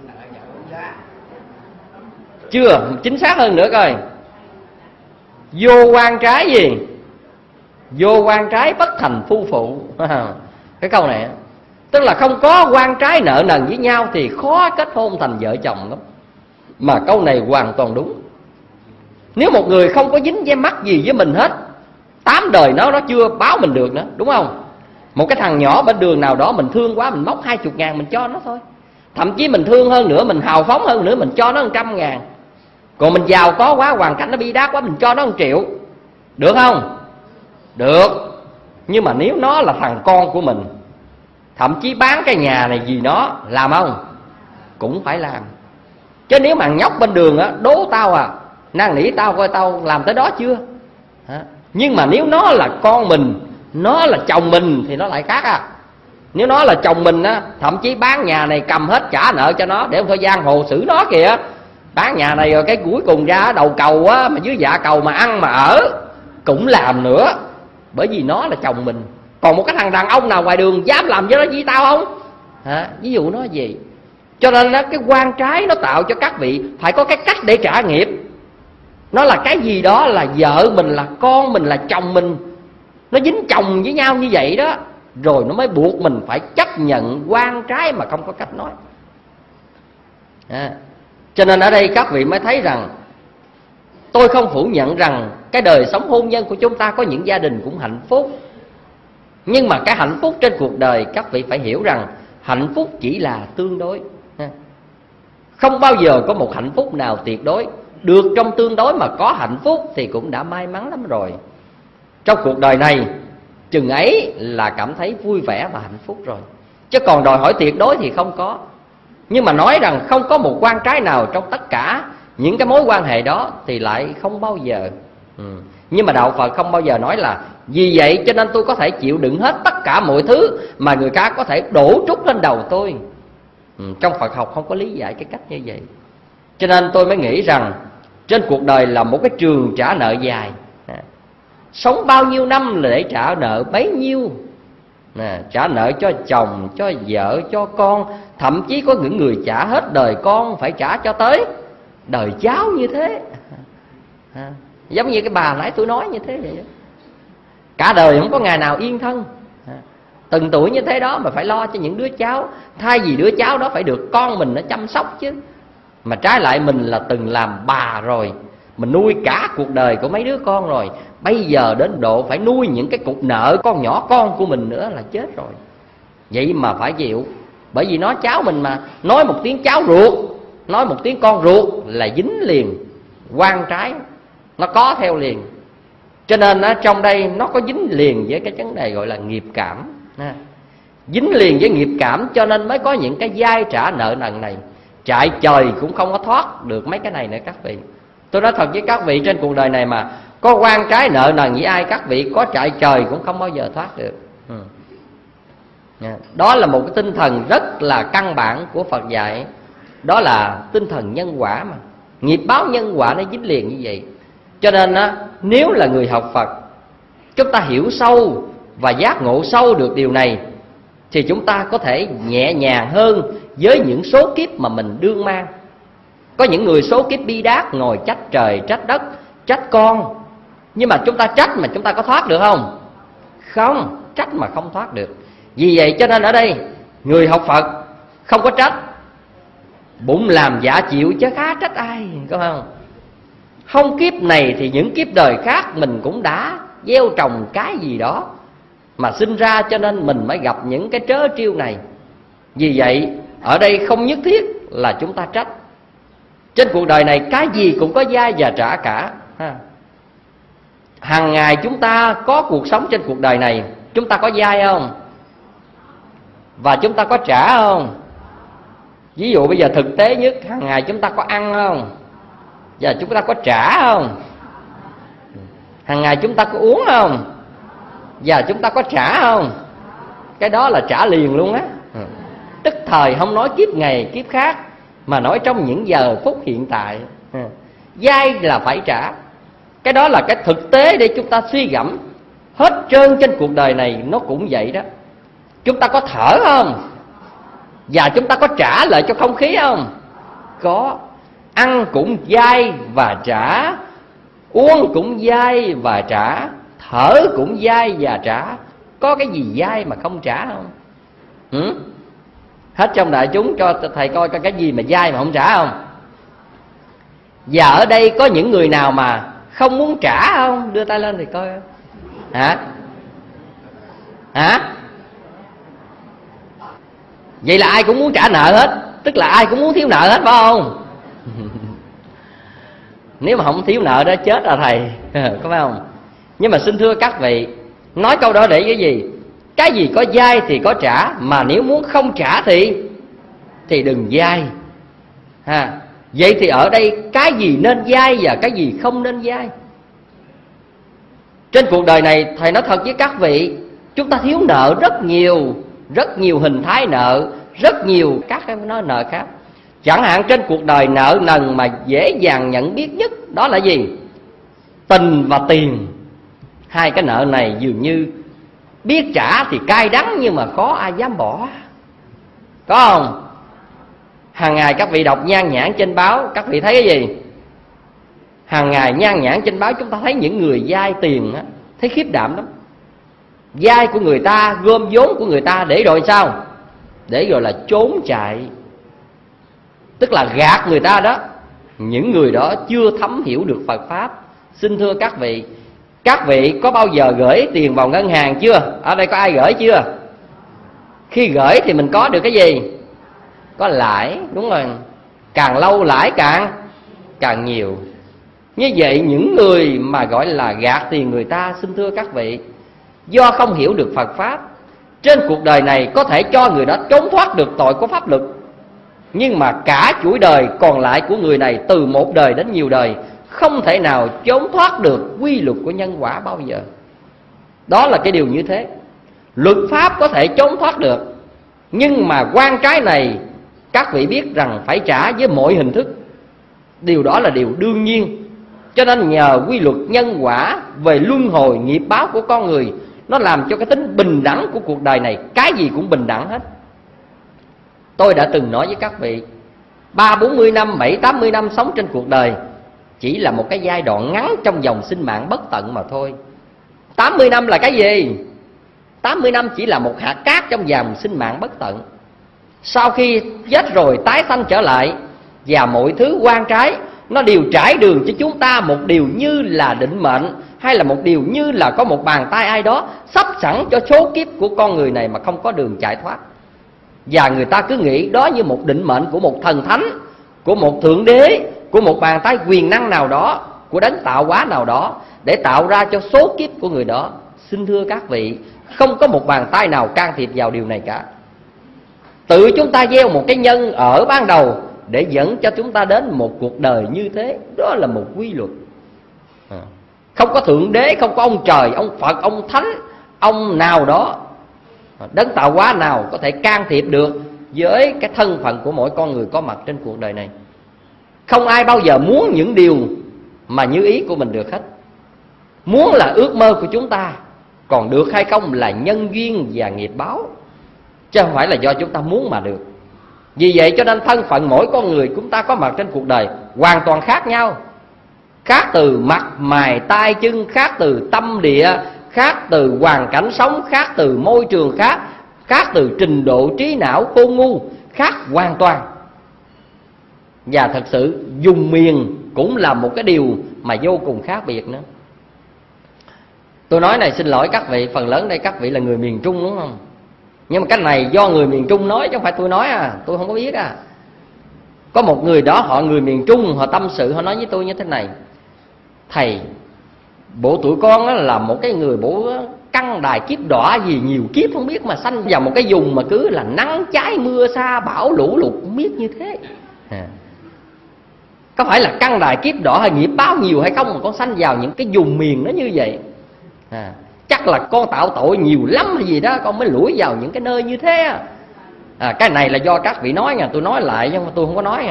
Chưa, chính xác hơn nữa coi. Vô oan trái gì? Vô oan trái bất thành phu phụ. Cái câu này tức là không có oan trái nợ nần với nhau thì khó kết hôn thành vợ chồng lắm. Mà câu này hoàn toàn đúng. Nếu một người không có dính dây mắc gì với mình hết, 8 đời nó chưa báo mình được nữa, đúng không? Một cái thằng nhỏ bên đường nào đó mình thương quá, mình móc 20.000 mình cho nó thôi. Thậm chí mình thương hơn nữa, mình hào phóng hơn nữa, mình cho nó 100.000. Còn mình giàu có quá, hoàn cảnh nó bi đát quá, mình cho nó 1 triệu. Được không? Được. Nhưng mà nếu nó là thằng con của mình, thậm chí bán cái nhà này vì nó, làm không? Cũng phải làm. Chứ nếu mà nhóc bên đường á, đố tao à, năn nỉ tao coi tao làm tới đó chưa. Nhưng mà nếu nó là con mình, nó là chồng mình thì nó lại khác à. Nếu nó là chồng mình á, thậm chí bán nhà này cầm hết trả nợ cho nó để thôi giang hồ xử nó kìa. Bán nhà này rồi cái cuối cùng ra đầu cầu á, mà dưới dạ cầu mà ăn mà ở cũng làm nữa, bởi vì nó là chồng mình. Còn một cái thằng đàn ông nào ngoài đường dám làm với nó với tao không? Ví dụ nó gì. Cho nên đó, cái quan trái nó tạo cho các vị phải có cái cách để trả nghiệp. Nó là cái gì đó, là vợ mình, là con mình, là chồng mình, nó dính chồng với nhau như vậy đó, rồi nó mới buộc mình phải chấp nhận quan trái mà không có cách nói. Cho nên ở đây các vị mới thấy rằng, tôi không phủ nhận rằng cái đời sống hôn nhân của chúng ta có những gia đình cũng hạnh phúc. Nhưng mà cái hạnh phúc trên cuộc đời, các vị phải hiểu rằng hạnh phúc chỉ là tương đối. Không bao giờ có một hạnh phúc nào tuyệt đối. Được trong tương đối mà có hạnh phúc thì cũng đã may mắn lắm rồi. Trong cuộc đời này chừng ấy là cảm thấy vui vẻ và hạnh phúc rồi. Chứ còn đòi hỏi tuyệt đối thì không có. Nhưng mà nói rằng không có một quan trái nào trong tất cả những cái mối quan hệ đó thì lại không bao giờ. Nhưng mà đạo Phật không bao giờ nói là vì vậy cho nên tôi có thể chịu đựng hết tất cả mọi thứ mà người khác có thể đổ trút lên đầu tôi. Trong Phật học không có lý giải cái cách như vậy. Cho nên tôi mới nghĩ rằng trên cuộc đời là một cái trường trả nợ dài. Sống bao nhiêu năm là để trả nợ bấy nhiêu. Trả nợ cho chồng, cho vợ, cho con. Thậm chí có những người trả hết đời con, phải trả cho tới đời cháu như thế. Giống như cái bà nãy tôi nói như thế vậy. Cả đời không có ngày nào yên thân. Từng tuổi như thế đó mà phải lo cho những đứa cháu. Thay vì đứa cháu đó phải được con mình nó chăm sóc chứ. Mà trái lại mình là từng làm bà rồi, mình nuôi cả cuộc đời của mấy đứa con rồi, bây giờ đến độ phải nuôi những cái cục nợ con nhỏ con của mình nữa là chết rồi. Vậy mà phải chịu. Bởi vì nó cháu mình mà. Nói một tiếng cháu ruột, nói một tiếng con ruột là dính liền. Quan trái nó có theo liền. Cho nên trong đây nó có dính liền với cái vấn đề gọi là nghiệp cảm. Dính liền với nghiệp cảm cho nên mới có những cái vai trả nợ nần này. Trại trời cũng không có thoát được mấy cái này nữa các vị. Tôi nói thật với các vị, trên cuộc đời này mà có quan trái nợ nần với ai, các vị có trại trời cũng không bao giờ thoát được. Đó là một cái tinh thần rất là căn bản của Phật dạy. Đó là tinh thần nhân quả mà. Nghiệp báo nhân quả nó dính liền như vậy. Cho nên nếu là người học Phật, chúng ta hiểu sâu và giác ngộ sâu được điều này, thì chúng ta có thể nhẹ nhàng hơn với những số kiếp mà mình đương mang. Có những người số kiếp bi đát, ngồi trách trời, trách đất, trách con. Nhưng mà chúng ta trách mà chúng ta có thoát được không? Không, trách mà không thoát được. Vì vậy cho nên ở đây người học Phật không có trách, bụng làm dạ chịu chứ khá trách ai, có không? Không kiếp này thì những kiếp đời khác mình cũng đã gieo trồng cái gì đó mà sinh ra, cho nên mình mới gặp những cái trớ trêu này. Vì vậy ở đây không nhất thiết là chúng ta trách. Trên cuộc đời này cái gì cũng có vay và trả cả. Hàng ngày chúng ta có cuộc sống trên cuộc đời này, chúng ta có vay không? Và chúng ta có trả không? Ví dụ bây giờ thực tế nhất, hàng ngày chúng ta có ăn không? Và chúng ta có trả không? Hàng ngày chúng ta có uống không? Và chúng ta có trả không? Cái đó là trả liền luôn á. Tức thời, không nói kiếp ngày kiếp khác, mà nói trong những giờ phút hiện tại. Vay là phải trả. Cái đó là cái thực tế để chúng ta suy gẫm. Hết trơn trên cuộc đời này nó cũng vậy đó. Chúng ta có thở không? Và chúng ta có trả lại cho không khí không? Có. Ăn cũng vay và trả, uống cũng vay và trả, thở cũng vay và trả. Có cái gì vay mà không trả không? Hết trong đại chúng cho thầy coi cái gì mà vay mà không trả không? Và ở đây có những người nào mà không muốn trả không? Đưa tay lên thì coi. Hả? Vậy là ai cũng muốn trả nợ hết. Tức là ai cũng muốn thiếu nợ hết, phải không? Nếu mà không thiếu nợ đó chết rồi thầy. Có phải không? Nhưng mà xin thưa các vị, Nói câu đó để cái gì? Cái gì có dai thì có trả, mà nếu muốn không trả thì đừng dai. Vậy thì ở đây cái gì nên dai và cái gì không nên dai? Trên cuộc đời này thầy nói thật với các vị, chúng ta thiếu nợ rất nhiều hình thái nợ, rất nhiều các cái nợ khác. Chẳng hạn trên cuộc đời nợ nần mà dễ dàng nhận biết nhất đó là gì? Tình và tiền. Hai cái nợ này dường như biết trả thì cay đắng, nhưng mà khó ai dám bỏ, có không? Hàng ngày các vị đọc nhan nhản trên báo, các vị thấy cái gì? Hàng ngày nhan nhản trên báo chúng ta thấy những người vay tiền á, thấy khiếp đảm lắm. Vay của người ta, gom vốn của người ta để rồi sao? Để rồi là trốn chạy, tức là gạt người ta đó. Những người đó chưa thấm hiểu được Phật Pháp. Xin thưa các vị có bao giờ gửi tiền vào ngân hàng chưa? Ở đây có ai gửi chưa? Khi gửi thì mình có được cái gì? Có lãi, đúng rồi. Càng lâu lãi càng nhiều. Như vậy những người mà gọi là gạt tiền người ta, xin thưa các vị, do không hiểu được Phật Pháp, trên cuộc đời này có thể cho người đó trốn thoát được tội của pháp luật, nhưng mà cả chuỗi đời còn lại của người này, từ một đời đến nhiều đời, không thể nào trốn thoát được quy luật của nhân quả bao giờ. Đó là cái điều như thế. Luật pháp có thể trốn thoát được, nhưng mà oan trái này các vị biết rằng phải trả với mọi hình thức. Điều đó là điều đương nhiên. Cho nên nhờ quy luật nhân quả về luân hồi nghiệp báo của con người, nó làm cho cái tính bình đẳng của cuộc đời này, cái gì cũng bình đẳng hết. Tôi đã từng nói với các vị, 30-40 năm, 70-80 năm sống trên cuộc đời chỉ là một cái giai đoạn ngắn trong dòng sinh mạng bất tận mà thôi. 80 năm là cái gì? 80 năm chỉ là một hạt cát trong dòng sinh mạng bất tận. Sau khi chết rồi tái sanh trở lại, và mọi thứ oan trái nó đều trải đường cho chúng ta một điều như là định mệnh, hay là một điều như là có một bàn tay ai đó sắp sẵn cho số kiếp của con người này mà không có đường chạy thoát. Và người ta cứ nghĩ đó như một định mệnh của một thần thánh, của một thượng đế, của một bàn tay quyền năng nào đó, của đấng tạo hóa nào đó, để tạo ra cho số kiếp của người đó. Xin thưa các vị, không có một bàn tay nào can thiệp vào điều này cả. Tự chúng ta gieo một cái nhân ở ban đầu để dẫn cho chúng ta đến một cuộc đời như thế. Đó là một quy luật. Không có thượng đế, không có ông trời, ông Phật, ông Thánh, ông nào đó, đấng tạo hóa nào có thể can thiệp được với cái thân phận của mỗi con người có mặt trên cuộc đời này. Không ai bao giờ muốn những điều mà như ý của mình được hết. Muốn là ước mơ của chúng ta, còn được hay không là nhân duyên và nghiệp báo, chứ không phải là do chúng ta muốn mà được. Vì vậy cho nên thân phận mỗi con người chúng ta có mặt trên cuộc đời hoàn toàn khác nhau. Khác từ mặt mày tay chân, khác từ tâm địa, khác từ hoàn cảnh sống, khác từ môi trường, khác từ trình độ trí não khôn ngu, khác hoàn toàn. Và thật sự dùng miền cũng là một cái điều mà vô cùng khác biệt nữa. Tôi nói này xin lỗi các vị, phần lớn đây các vị là người miền Trung đúng không? Nhưng mà cái này do người miền Trung nói chứ không phải tôi nói tôi không có biết Có một người đó, họ người miền Trung, họ tâm sự, họ nói với tôi như thế này: thầy, bộ tụi con là một cái người bộ căn đài kiếp đọa gì nhiều kiếp không biết, mà sanh vào một cái vùng mà cứ là nắng cháy mưa xa, bão lũ lụt không biết như thế. Có phải là căn đài kiếp đọa hay nghiệp báo nhiều hay không mà con sanh vào những cái vùng miền nó như vậy? Chắc là con tạo tội nhiều lắm hay gì đó, con mới lủi vào những cái nơi như thế. Cái này là do các vị nói nha, tôi nói lại nhưng mà tôi không có nói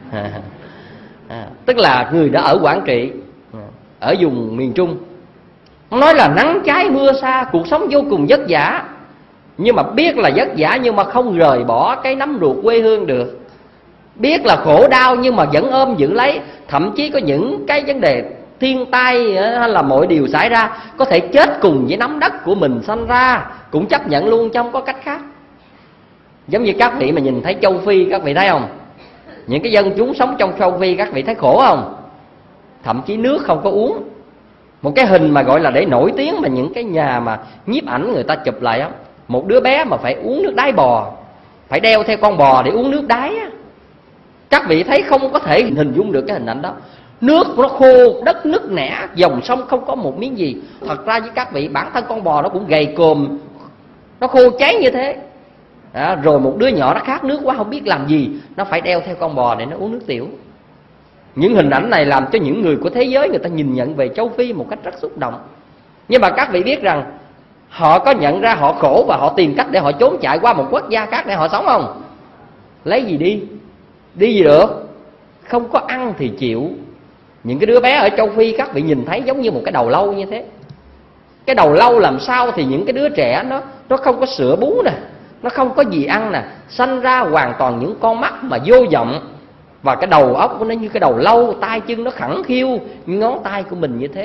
tức là người đã ở Quảng Trị, ở vùng miền Trung, nói là nắng cháy mưa xa, cuộc sống vô cùng vất vả. Nhưng mà biết là vất vả nhưng mà không rời bỏ cái nắm ruột quê hương được. Biết là khổ đau nhưng mà vẫn ôm giữ lấy. Thậm chí có những cái vấn đề thiên tai hay là mọi điều xảy ra, có thể chết cùng với nắm đất của mình sanh ra, cũng chấp nhận luôn chứ không có cách khác. Giống như các vị mà nhìn thấy châu Phi, các vị thấy không? Những cái dân chúng sống trong châu Phi, các vị thấy khổ không? Thậm chí nước không có uống. Một cái hình mà gọi là để nổi tiếng mà những cái nhà mà nhiếp ảnh người ta chụp lại một đứa bé mà phải uống nước đáy bò, phải đeo theo con bò để uống nước đáy. Các vị thấy không có thể hình dung được cái hình ảnh đó. nước nó khô, đất nứt nẻ, dòng sông không có một miếng gì. Thật ra với các vị, bản thân con bò nó cũng gầy còm, nó khô cháy như thế. Rồi một đứa nhỏ nó khát nước quá không biết làm gì, nó phải đeo theo con bò để nó uống nước tiểu. Những hình ảnh này làm cho những người của thế giới người ta nhìn nhận về châu Phi một cách rất xúc động. Nhưng mà các vị biết rằng họ có nhận ra họ khổ và họ tìm cách để họ trốn chạy qua một quốc gia khác để họ sống không? Lấy gì đi? Đi gì được? Không có ăn thì chịu. Những cái đứa bé ở châu Phi các vị nhìn thấy giống như một cái đầu lâu như thế. Cái đầu lâu làm sao thì những cái đứa trẻ nó không có sữa bú nè, nó không có gì ăn nè, sanh ra hoàn toàn những con mắt mà vô vọng, và cái đầu óc của nó như cái đầu lâu, tay chân nó khẳng khiu như ngón tay của mình như thế.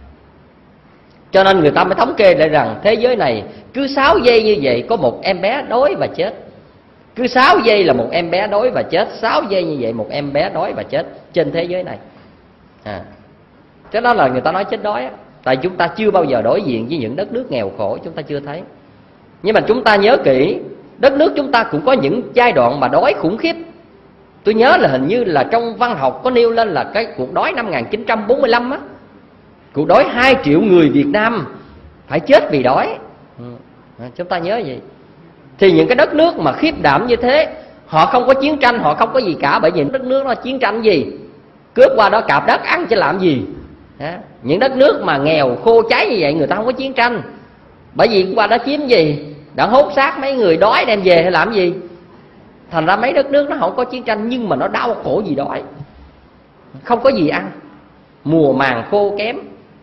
Cho nên người ta mới thống kê lại rằng thế giới này cứ 6 giây như vậy có một em bé đói và chết. Cứ 6 giây là một em bé đói và chết. 6 giây như vậy một em bé đói và chết trên thế giới này. Thế đó là người ta nói chết đói. Tại chúng ta chưa bao giờ đối diện với những đất nước nghèo khổ, chúng ta chưa thấy. Nhưng mà chúng ta nhớ kỹ, đất nước chúng ta cũng có những giai đoạn mà đói khủng khiếp. Tôi nhớ là hình như là trong văn học có nêu lên là cái cuộc đói năm 1945 á. Cuộc đói 2 triệu người Việt Nam phải chết vì đói. Chúng ta nhớ vậy. Thì những cái đất nước mà khiếp đảm như thế, họ không có chiến tranh, họ không có gì cả. Bởi vì đất nước nó chiến tranh gì? Cướp qua đó cạp đất ăn chứ làm gì? Những đất nước mà nghèo khô cháy như vậy người ta không có chiến tranh. Bởi vì qua đó chiếm gì? Đã hốt xác mấy người đói đem về hay làm gì? Thành ra mấy đất nước nó không có chiến tranh, nhưng mà nó đau khổ vì đói, không có gì ăn, mùa màng khô kém.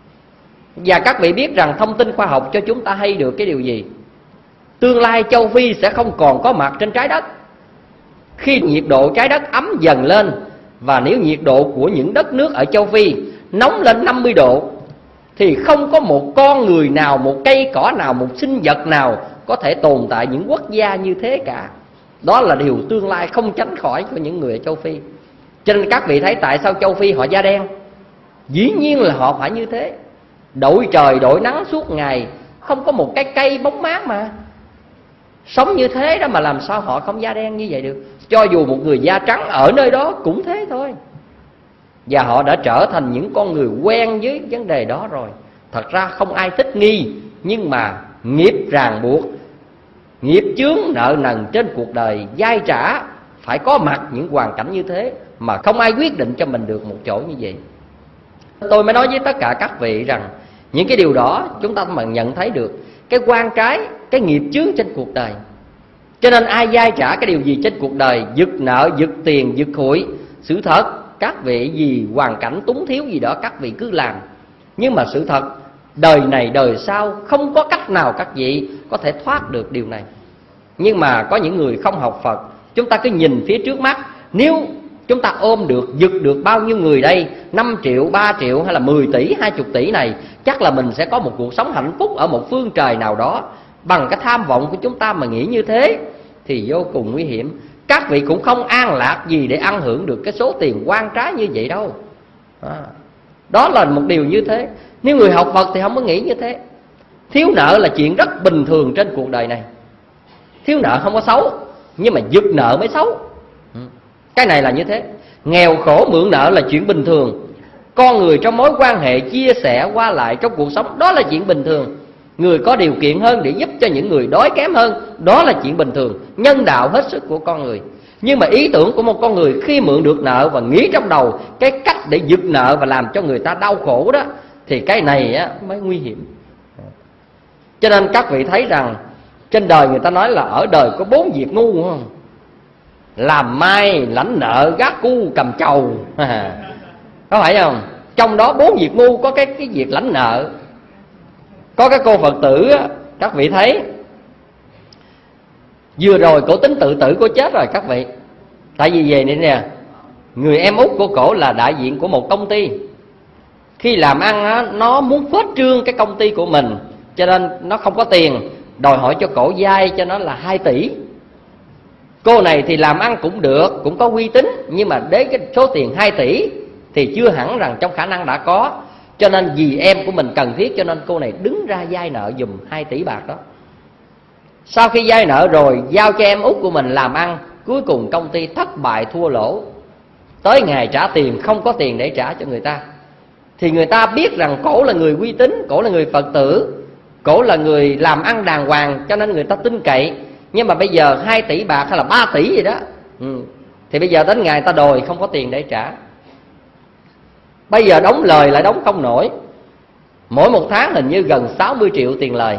Và các vị biết rằng thông tin khoa học cho chúng ta hay được cái điều gì? Tương lai châu Phi sẽ không còn có mặt trên trái đất. Khi nhiệt độ trái đất ấm dần lên, và nếu nhiệt độ của những đất nước ở châu Phi nóng lên 50 độ, thì không có một con người nào, một cây cỏ nào, một sinh vật nào có thể tồn tại những quốc gia như thế cả. Đó là điều tương lai không tránh khỏi của những người ở châu Phi. Cho nên các vị thấy tại sao châu Phi họ da đen? Dĩ nhiên là họ phải như thế. Đội trời đội nắng suốt ngày, không có một cái cây bóng mát mà. Sống như thế đó mà làm sao họ không da đen như vậy được? Cho dù một người da trắng ở nơi đó cũng thế thôi. Và họ đã trở thành những con người quen với vấn đề đó rồi. Thật ra không ai thích nghi, nhưng mà nghiệp ràng buộc, nghiệp chướng nợ nần trên cuộc đời dai trả, phải có mặt những hoàn cảnh như thế, mà không ai quyết định cho mình được một chỗ như vậy. Tôi mới nói với tất cả các vị rằng những cái điều đó chúng ta mà nhận thấy được cái quan trái, cái nghiệp chướng trên cuộc đời. Cho nên ai dai trả cái điều gì trên cuộc đời, giật nợ, giật tiền, giật hụi, sự thật các vị vì hoàn cảnh túng thiếu gì đó các vị cứ làm. Nhưng mà sự thật đời này đời sau không có cách nào các vị có thể thoát được điều này. Nhưng mà có những người không học Phật, chúng ta cứ nhìn phía trước mắt. Nếu chúng ta ôm được, giật được bao nhiêu người đây, 5 triệu, 3 triệu hay là 10 tỷ, 20 tỷ này, chắc là mình sẽ có một cuộc sống hạnh phúc ở một phương trời nào đó. Bằng cái tham vọng của chúng ta mà nghĩ như thế thì vô cùng nguy hiểm. Các vị cũng không an lạc gì để ăn hưởng được cái số tiền oan trái như vậy đâu. Đó là một điều như thế. Nếu người học Phật thì không có nghĩ như thế. Thiếu nợ là chuyện rất bình thường trên cuộc đời này. Thiếu nợ không có xấu, nhưng mà giật nợ mới xấu. Cái này là như thế. Nghèo khổ mượn nợ là chuyện bình thường. Con người trong mối quan hệ chia sẻ qua lại trong cuộc sống, đó là chuyện bình thường. Người có điều kiện hơn để giúp cho những người đói kém hơn, đó là chuyện bình thường, nhân đạo hết sức của con người. Nhưng mà ý tưởng của một con người khi mượn được nợ và nghĩ trong đầu cái cách để giật nợ và làm cho người ta đau khổ đó, thì cái này á, mới nguy hiểm. Cho nên các vị thấy rằng trên đời người ta nói là ở đời có 4 việc ngu không? Làm mai, lãnh nợ, gác cu, cầm chầu. Có phải không? Trong đó 4 việc ngu có cái việc lãnh nợ. Có cái cô Phật tử á, các vị thấy vừa rồi cổ tính tự tử, cổ chết rồi các vị. Tại vì về này nè, người em út của cổ là đại diện của một công ty. Khi làm ăn á, nó muốn phết trương cái công ty của mình, cho nên nó không có tiền, đòi hỏi cho cổ vay cho nó là 2 tỷ. Cô này thì làm ăn cũng được, cũng có uy tín, nhưng mà đến cái số tiền 2 tỷ thì chưa hẳn rằng trong khả năng đã có. Cho nên vì em của mình cần thiết, cho nên cô này đứng ra vay nợ dùm 2 tỷ bạc đó. Sau khi vay nợ rồi, giao cho em út của mình làm ăn, cuối cùng công ty thất bại thua lỗ. tới ngày trả tiền không có tiền để trả cho người ta. Thì người ta biết rằng cổ là người uy tín, cổ là người Phật tử, cổ là người làm ăn đàng hoàng, cho nên người ta tin cậy. Nhưng mà bây giờ 2 tỷ bạc hay là 3 tỷ gì đó, thì bây giờ đến ngày ta đòi không có tiền để trả. Bây giờ đóng lời lại đóng không nổi. Mỗi một tháng hình như gần 60 triệu tiền lời.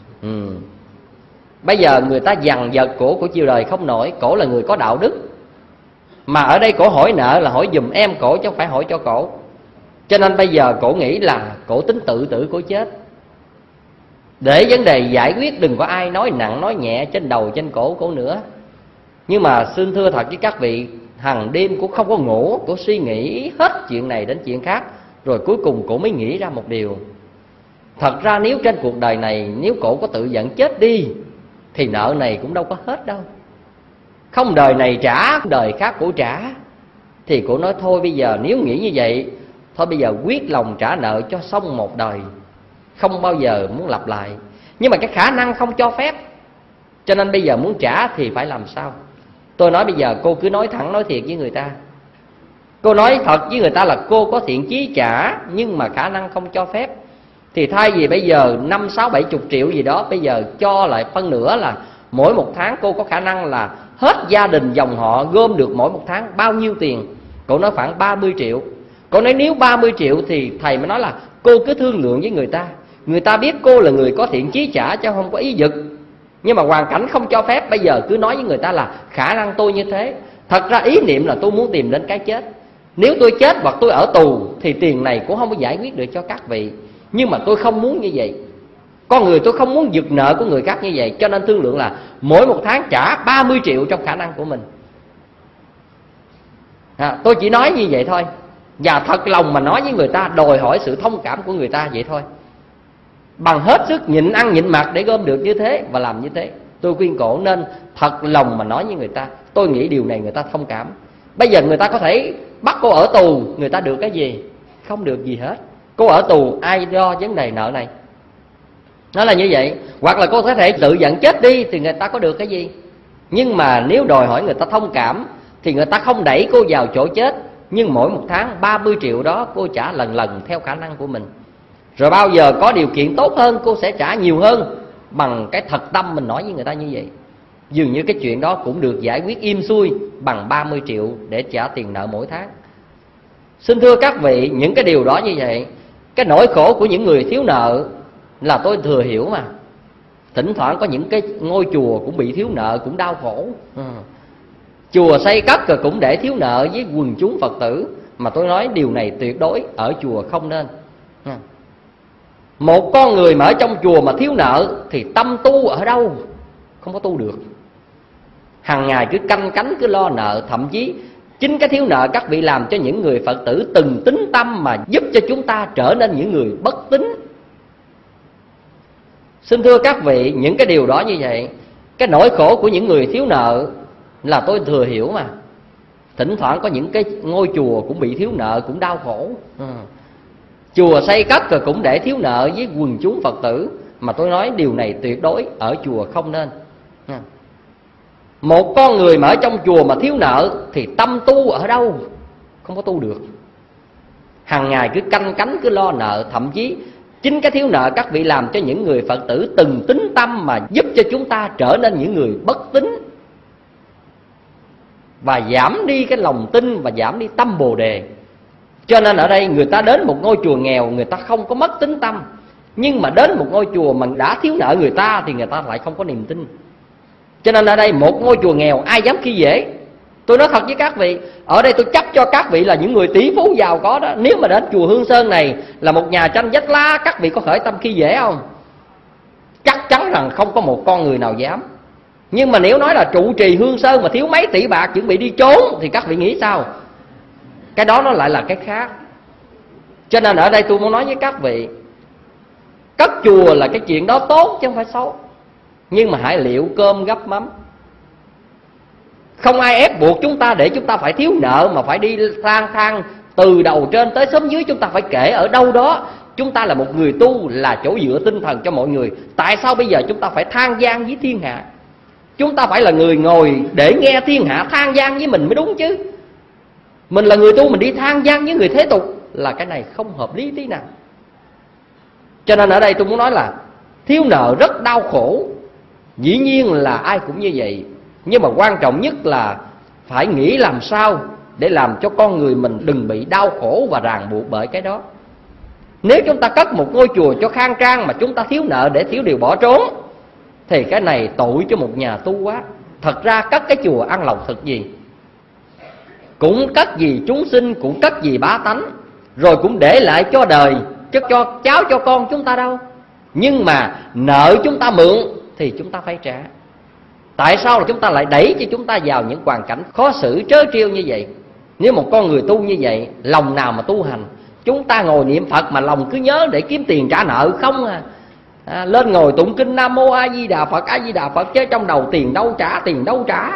Bây giờ người ta dằn vặt cổ chịu đời không nổi. Cổ là người có đạo đức, mà ở đây cổ hỏi nợ là hỏi giùm em cổ chứ không phải hỏi cho cổ. Cho nên bây giờ cổ nghĩ là cổ tính tự tử cổ chết, để vấn đề giải quyết đừng có ai nói nặng nói nhẹ trên đầu trên cổ cổ nữa. Nhưng mà xin thưa thật với các vị, hằng đêm cổ không có ngủ, cổ suy nghĩ hết chuyện này đến chuyện khác, rồi cuối cùng cổ mới nghĩ ra một điều. Thật ra nếu trên cuộc đời này, nếu cổ có tự giận chết đi thì nợ này cũng đâu có hết đâu. Không đời này trả, đời khác cổ trả. Thì cổ nói thôi bây giờ nếu nghĩ như vậy, thôi bây giờ quyết lòng trả nợ cho xong một đời, không bao giờ muốn lặp lại. Nhưng mà cái khả năng không cho phép, cho nên bây giờ muốn trả thì phải làm sao? Tôi nói bây giờ cô cứ nói thẳng nói thiệt với người ta. Cô nói thật với người ta là cô có thiện chí trả, nhưng mà khả năng không cho phép. Thì thay vì bây giờ 5, 6, 70 triệu gì đó, bây giờ cho lại phân nửa là mỗi một tháng cô có khả năng là hết gia đình dòng họ gom được mỗi một tháng bao nhiêu tiền. Cô nói khoảng 30 triệu. Cô nói nếu 30 triệu thì thầy mới nói là cô cứ thương lượng với người ta. Người ta biết cô là người có thiện chí trả chứ không có ý giật. Nhưng mà hoàn cảnh không cho phép, bây giờ cứ nói với người ta là khả năng tôi như thế. Thật ra ý niệm là tôi muốn tìm đến cái chết. Nếu tôi chết hoặc tôi ở tù thì tiền này cũng không có giải quyết được cho các vị. Nhưng mà tôi không muốn như vậy. Con người tôi không muốn giật nợ của người khác như vậy. Cho nên thương lượng là mỗi một tháng trả 30 triệu trong khả năng của mình. Tôi chỉ nói như vậy thôi. Và thật lòng mà nói với người ta, đòi hỏi sự thông cảm của người ta vậy thôi. Bằng hết sức nhịn ăn nhịn mặc để gom được như thế và làm như thế. Tôi khuyên cổ nên thật lòng mà nói với người ta. Tôi nghĩ điều này người ta thông cảm. Bây giờ người ta có thể bắt cô ở tù, người ta được cái gì? Không được gì hết. Cô ở tù ai do vấn đề nợ này? Nó là như vậy. Hoặc là cô có thể tự giận chết đi thì người ta có được cái gì? Nhưng mà nếu đòi hỏi người ta thông cảm thì người ta không đẩy cô vào chỗ chết. Nhưng mỗi một tháng 30 triệu đó cô trả lần lần theo khả năng của mình. Rồi bao giờ có điều kiện tốt hơn cô sẽ trả nhiều hơn. Bằng cái thật tâm mình nói với người ta như vậy. Dường như cái chuyện đó cũng được giải quyết im xuôi bằng 30 triệu để trả tiền nợ mỗi tháng. Xin thưa các vị, những cái điều đó như vậy, cái nỗi khổ của những người thiếu nợ là tôi thừa hiểu mà. Thỉnh thoảng có những cái ngôi chùa cũng bị thiếu nợ, cũng đau khổ. Chùa xây cất rồi cũng để thiếu nợ với quần chúng Phật tử. Mà tôi nói điều này tuyệt đối ở chùa không nên. Một con người mà ở trong chùa mà thiếu nợ thì tâm tu ở đâu? Không có tu được. Hằng ngày cứ canh cánh cứ lo nợ. Thậm chí chính cái thiếu nợ các vị làm cho những người Phật tử từng tín tâm mà giúp cho chúng ta trở nên những người bất tín. Xin thưa các vị, những cái điều đó như vậy, cái nỗi khổ của những người thiếu nợ là tôi thừa hiểu mà. Thỉnh thoảng có những cái ngôi chùa cũng bị thiếu nợ, cũng đau khổ. Chùa xây cất rồi cũng để thiếu nợ với quần chúng Phật tử. Mà tôi nói điều này tuyệt đối ở chùa không nên. Một con người mà ở trong chùa mà thiếu nợ thì tâm tu ở đâu? Không có tu được. Hằng ngày cứ canh cánh cứ lo nợ. Thậm chí chính cái thiếu nợ các vị làm cho những người Phật tử từng tín tâm mà giúp cho chúng ta trở nên những người bất tín, và giảm đi cái lòng tin và giảm đi tâm Bồ Đề. Cho nên ở đây người ta đến một ngôi chùa nghèo, người ta không có mất tín tâm. Nhưng mà đến một ngôi chùa mà đã thiếu nợ người ta thì người ta lại không có niềm tin. Cho nên ở đây một ngôi chùa nghèo ai dám khi dễ. Tôi nói thật với các vị, ở đây tôi chấp cho các vị là những người tỷ phú giàu có đó. Nếu mà đến chùa Hương Sơn này là một nhà tranh vách lá, các vị có khởi tâm khi dễ không? Chắc chắn rằng không có một con người nào dám. Nhưng mà nếu nói là trụ trì Hương Sơn mà thiếu mấy tỷ bạc chuẩn bị đi trốn thì các vị nghĩ sao? Cái đó nó lại là cái khác. Cho nên ở đây tôi muốn nói với các vị, cất chùa là cái chuyện đó tốt chứ không phải xấu. Nhưng mà hãy liệu cơm gắp mắm. Không ai ép buộc chúng ta để chúng ta phải thiếu nợ mà phải đi lang thang từ đầu trên tới xóm dưới. Chúng ta phải kể ở đâu đó chúng ta là một người tu, là chỗ dựa tinh thần cho mọi người. Tại sao bây giờ chúng ta phải than vang với thiên hạ? Chúng ta phải là người ngồi để nghe thiên hạ than vang với mình mới đúng chứ. Mình là người tu mình đi than vãn với người thế tục là cái này không hợp lý tí nào. Cho nên ở đây tôi muốn nói là thiếu nợ rất đau khổ. Dĩ nhiên là ai cũng như vậy, nhưng mà quan trọng nhất là phải nghĩ làm sao để làm cho con người mình đừng bị đau khổ và ràng buộc bởi cái đó. Nếu chúng ta cất một ngôi chùa cho khang trang mà chúng ta thiếu nợ để thiếu điều bỏ trốn thì cái này tội cho một nhà tu quá. Thật ra cất cái chùa ăn lộc thực gì, cũng cất vì chúng sinh, cũng cất vì bá tánh, rồi cũng để lại cho đời, chứ cho cháu cho con chúng ta đâu. Nhưng mà nợ chúng ta mượn thì chúng ta phải trả. Tại sao là chúng ta lại đẩy cho chúng ta vào những hoàn cảnh khó xử trớ trêu như vậy? Nếu một con người tu như vậy, lòng nào mà tu hành? Chúng ta ngồi niệm Phật mà lòng cứ nhớ để kiếm tiền trả nợ không à. Lên ngồi tụng kinh Nam Mô A Di Đà Phật, A Di Đà Phật, chứ trong đầu tiền đâu trả, tiền đâu trả.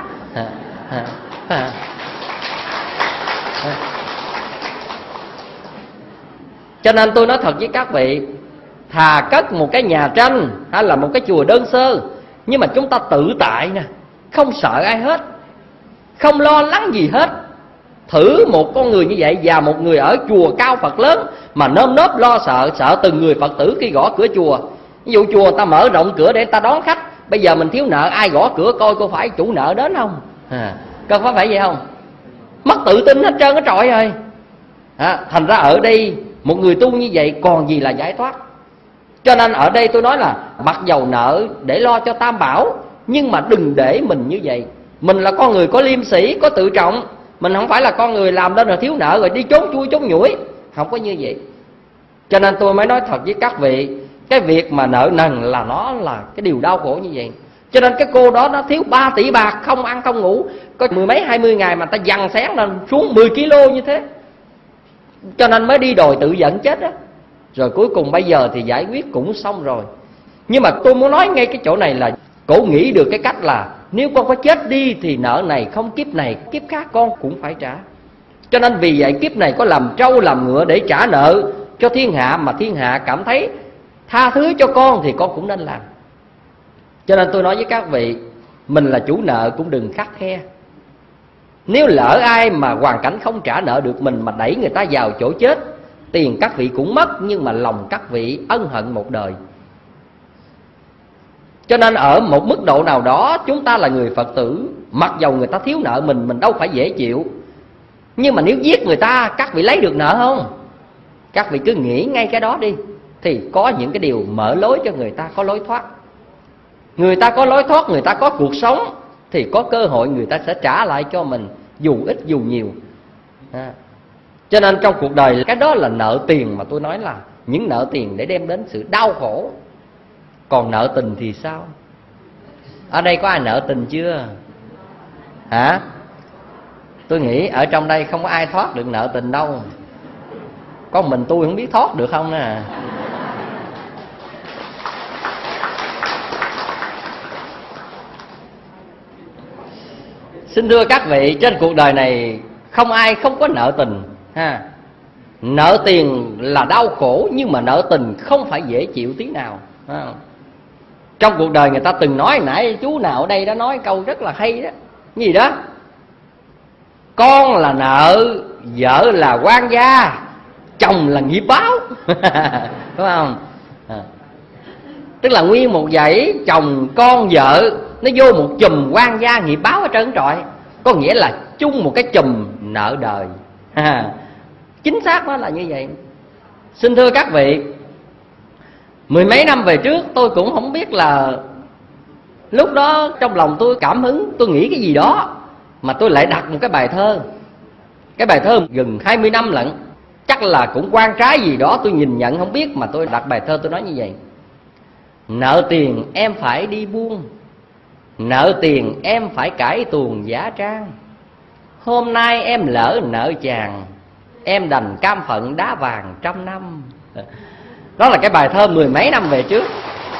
Cho nên tôi nói thật với các vị, thà cất một cái nhà tranh hay là một cái chùa đơn sơ, nhưng mà chúng ta tự tại nè, không sợ ai hết, không lo lắng gì hết. Thử một con người như vậy và một người ở chùa cao Phật lớn mà nơm nớp lo sợ từng người Phật tử khi gõ cửa chùa. Ví dụ chùa ta mở rộng cửa để ta đón khách, bây giờ mình thiếu nợ, ai gõ cửa coi có phải chủ nợ đến không? Có phải vậy không? Mất tự tin hết trơn cái trọi rồi. Thành ra ở đây một người tu như vậy còn gì là giải thoát. Cho nên ở đây tôi nói là mặc dầu nợ để lo cho tam bảo, nhưng mà đừng để mình như vậy. Mình là con người có liêm sĩ, có tự trọng. Mình không phải là con người làm lên rồi thiếu nợ rồi đi trốn chui trốn nhủi, không có như vậy. Cho nên tôi mới nói thật với các vị, cái việc mà nợ nần là nó là cái điều đau khổ như vậy. Cho nên cái cô đó nó thiếu 3 tỷ bạc, không ăn không ngủ, có 10 mấy 20 ngày mà ta dằn xén lên xuống 10 kg như thế. Cho nên mới đi đòi tự dẫn chết đó. Rồi cuối cùng bây giờ thì giải quyết cũng xong rồi. Nhưng mà tôi muốn nói ngay cái chỗ này là cổ nghĩ được cái cách là nếu con có chết đi thì nợ này không kiếp này, kiếp khác con cũng phải trả. Cho nên vì vậy kiếp này có làm trâu làm ngựa để trả nợ cho thiên hạ, mà thiên hạ cảm thấy tha thứ cho con thì con cũng nên làm. Cho nên tôi nói với các vị, mình là chủ nợ cũng đừng khắt khe. Nếu lỡ ai mà hoàn cảnh không trả nợ được mình mà đẩy người ta vào chỗ chết, tiền các vị cũng mất, nhưng mà lòng các vị ân hận một đời. Cho nên ở một mức độ nào đó chúng ta là người Phật tử, mặc dầu người ta thiếu nợ mình đâu phải dễ chịu. Nhưng mà nếu giết người ta, các vị lấy được nợ không? Các vị cứ nghĩ ngay cái đó đi, thì có những cái điều mở lối cho người ta có lối thoát. Người ta có lối thoát, người ta có cuộc sống, thì có cơ hội người ta sẽ trả lại cho mình, dù ít dù nhiều. Cho nên trong cuộc đời, cái đó là nợ tiền mà tôi nói là những nợ tiền để đem đến sự đau khổ. Còn nợ tình thì sao? Ở đây có ai nợ tình chưa? Hả? Tôi nghĩ ở trong đây không có ai thoát được nợ tình đâu. Có mình tôi không biết thoát được không nè. Xin thưa các vị, trên cuộc đời này không ai không có nợ tình ha. Nợ tiền là đau khổ, nhưng mà nợ tình không phải dễ chịu tí nào ha. Trong cuộc đời người ta từng nói, nãy chú nào ở đây đã nói câu rất là hay đó. Gì đó? Con là nợ, vợ là quan gia, chồng là nghiệp báo. Đúng không? Tức là nguyên một dãy chồng con vợ nó vô một chùm quan gia nghiệp báo ở trơn trọi. Có nghĩa là chung một cái chùm nợ đời. Chính xác nó là như vậy. Xin thưa các vị, 10 mấy năm về trước tôi cũng không biết là lúc đó trong lòng tôi cảm hứng, tôi nghĩ cái gì đó mà tôi lại đặt một cái bài thơ. Cái bài thơ gần 20 năm lận, chắc là cũng quan trái gì đó tôi nhìn nhận không biết, mà tôi đặt bài thơ tôi nói như vậy: nợ tiền em phải đi buông, nợ tiền em phải cải tuồng giả trang. Hôm nay em lỡ nợ chàng, em đành cam phận đá vàng 100 năm. Đó là cái bài thơ 10 mấy năm về trước.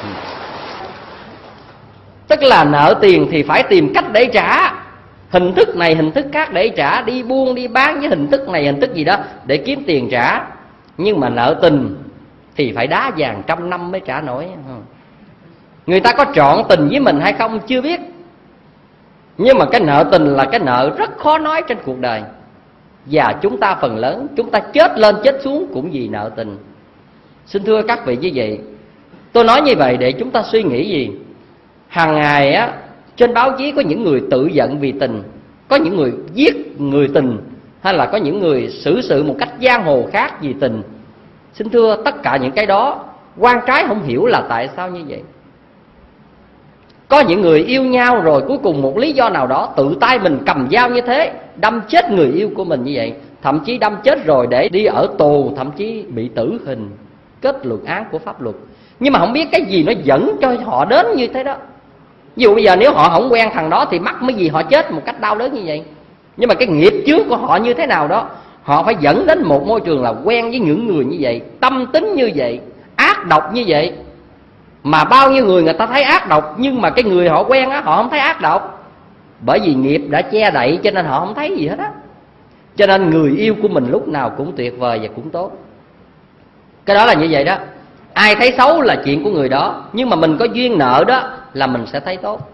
Tức là nợ tiền thì phải tìm cách để trả, hình thức này hình thức khác để trả, đi buôn đi bán với hình thức này hình thức gì đó để kiếm tiền trả. Nhưng mà nợ tình thì phải đá vàng 100 năm mới trả nổi. Người ta có trọn tình với mình hay không chưa biết, nhưng mà cái nợ tình là cái nợ rất khó nói trên cuộc đời. Và chúng ta phần lớn chúng ta chết lên chết xuống cũng vì nợ tình. Xin thưa các vị như vậy, tôi nói như vậy để chúng ta suy nghĩ gì? Hàng ngày á, trên báo chí có những người tự giận vì tình, có những người giết người tình, hay là có những người xử sự một cách giang hồ khác vì tình. Xin thưa, tất cả những cái đó quan trái không hiểu là tại sao như vậy. Có những người yêu nhau rồi cuối cùng một lý do nào đó tự tay mình cầm dao như thế, đâm chết người yêu của mình như vậy. Thậm chí đâm chết rồi để đi ở tù, thậm chí bị tử hình, kết luận án của pháp luật. Nhưng mà không biết cái gì nó dẫn cho họ đến như thế đó. Ví dụ bây giờ nếu họ không quen thằng đó thì mắc mấy gì họ chết một cách đau đớn như vậy. Nhưng mà cái nghiệp chướng của họ như thế nào đó, họ phải dẫn đến một môi trường là quen với những người như vậy, tâm tính như vậy, ác độc như vậy. Mà bao nhiêu người ta thấy ác độc, nhưng mà cái người họ quen á, họ không thấy ác độc. Bởi vì nghiệp đã che đậy cho nên họ không thấy gì hết á. Cho nên người yêu của mình lúc nào cũng tuyệt vời và cũng tốt. Cái đó là như vậy đó. Ai thấy xấu là chuyện của người đó, nhưng mà mình có duyên nợ đó là mình sẽ thấy tốt.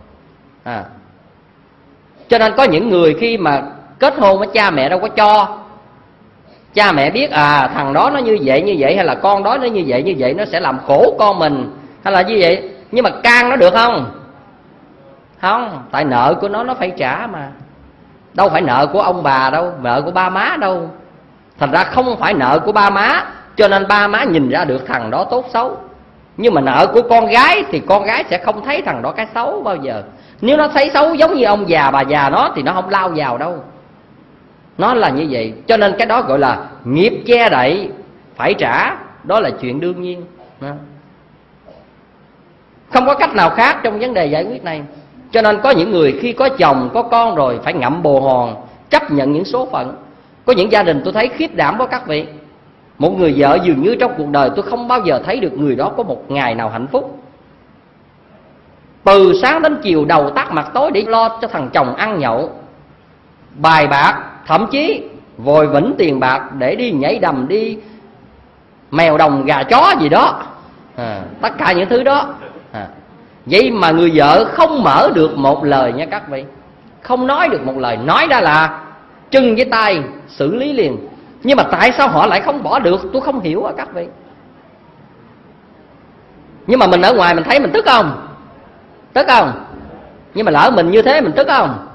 Cho nên có những người khi mà kết hôn với cha mẹ đâu có cho. Cha mẹ biết thằng đó nó như vậy, hay là con đó nó như vậy, nó sẽ làm khổ con mình, hay là như vậy. Nhưng mà can nó được không? Không, tại nợ của nó phải trả mà. Đâu phải nợ của ông bà đâu, nợ của ba má đâu. Thành ra không phải nợ của ba má, cho nên ba má nhìn ra được thằng đó tốt xấu. Nhưng mà nợ của con gái thì con gái sẽ không thấy thằng đó cái xấu bao giờ. Nếu nó thấy xấu giống như ông già bà già nó thì nó không lao vào đâu. Nó là như vậy. Cho nên cái đó gọi là nghiệp che đậy, phải trả. Đó là chuyện đương nhiên. Không có cách nào khác trong vấn đề giải quyết này. Cho nên có những người khi có chồng, có con rồi phải ngậm bồ hòn, chấp nhận những số phận. Có những gia đình tôi thấy khiếp đảm đó các vị. Một người vợ dường như trong cuộc đời tôi không bao giờ thấy được người đó có một ngày nào hạnh phúc. Từ sáng đến chiều đầu tắt mặt tối để lo cho thằng chồng ăn nhậu, bài bạc, thậm chí vòi vĩnh tiền bạc để đi nhảy đầm, đi mèo đồng gà chó gì đó. Tất cả những thứ đó. Vậy mà người vợ không mở được một lời nha các vị. Không nói được một lời. Nói ra là chân với tay xử lý liền. Nhưng mà tại sao họ lại không bỏ được, tôi không hiểu các vị. Nhưng mà mình ở ngoài mình thấy mình tức không? Tức không? Nhưng mà lỡ mình như thế mình tức không?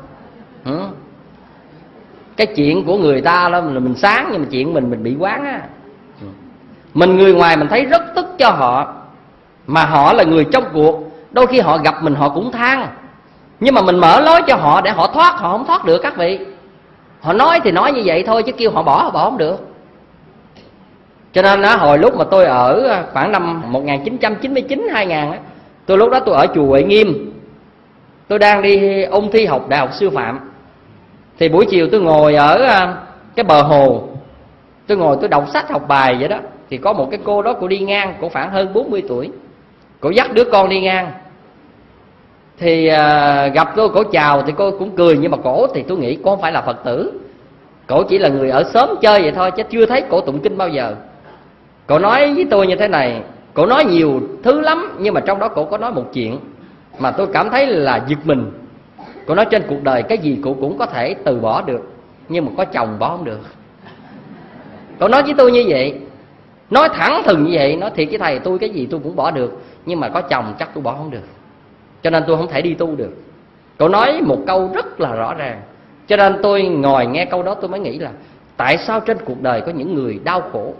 Cái chuyện của người ta đó là mình sáng, nhưng mà chuyện mình bị quán á. Mình người ngoài mình thấy rất tức cho họ, mà họ là người trong cuộc. Đôi khi họ gặp mình họ cũng than, nhưng mà mình mở lối cho họ để họ thoát, họ không thoát được các vị. Họ nói thì nói như vậy thôi, chứ kêu họ bỏ không được. Cho nên hồi lúc mà tôi ở khoảng năm 1999-2000 tôi lúc đó tôi ở chùa Huệ Nghiêm. Tôi đang đi ôn thi học đại học sư phạm. Thì buổi chiều tôi ngồi ở cái bờ hồ, tôi ngồi tôi đọc sách học bài vậy đó. Thì có một cái cô đó, cô đi ngang, cô khoảng hơn 40 tuổi. Cô dắt đứa con đi ngang. Thì gặp tôi, cổ chào thì cô cũng cười. Nhưng mà cổ thì tôi nghĩ cô không phải là Phật tử, cổ chỉ là người ở xóm chơi vậy thôi, chứ chưa thấy cổ tụng kinh bao giờ. Cổ nói với tôi như thế này, cổ nói nhiều thứ lắm, nhưng mà trong đó cổ có nói một chuyện mà tôi cảm thấy là giật mình. Cổ nói trên cuộc đời cái gì cổ cũng có thể từ bỏ được, nhưng mà có chồng bỏ không được. Cổ nói với tôi như vậy, nói thẳng thừng như vậy. Nói thiệt với thầy, tôi cái gì tôi cũng bỏ được, nhưng mà có chồng chắc tôi bỏ không được, cho nên tôi không thể đi tu được. Cậu nói một câu rất là rõ ràng. Cho nên tôi ngồi nghe câu đó tôi mới nghĩ là tại sao trên cuộc đời có những người đau khổ,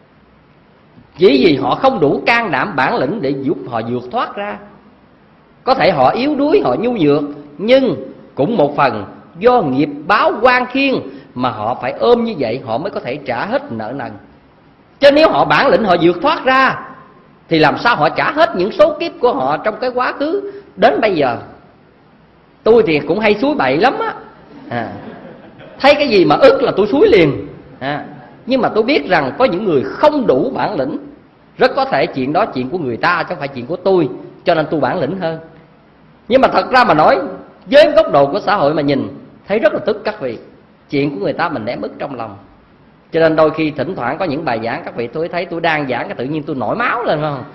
chỉ vì họ không đủ can đảm bản lĩnh để giúp họ vượt thoát ra. Có thể họ yếu đuối, họ nhu nhược, nhưng cũng một phần do nghiệp báo oan khiên mà họ phải ôm như vậy, họ mới có thể trả hết nợ nần. Chứ nếu họ bản lĩnh họ vượt thoát ra thì làm sao họ trả hết những số kiếp của họ trong cái quá khứ đến bây giờ. Tôi thì cũng hay xúi bậy lắm á. Thấy cái gì mà ức là tôi xúi liền. Nhưng mà tôi biết rằng có những người không đủ bản lĩnh. Rất có thể chuyện đó chuyện của người ta chứ không phải chuyện của tôi, cho nên tôi bản lĩnh hơn. Nhưng mà thật ra mà nói, với góc độ của xã hội mà nhìn, thấy rất là tức các vị. Chuyện của người ta mình ném ức trong lòng. Cho nên đôi khi thỉnh thoảng có những bài giảng các vị tôi thấy tôi đang giảng cái tự nhiên tôi nổi máu lên không.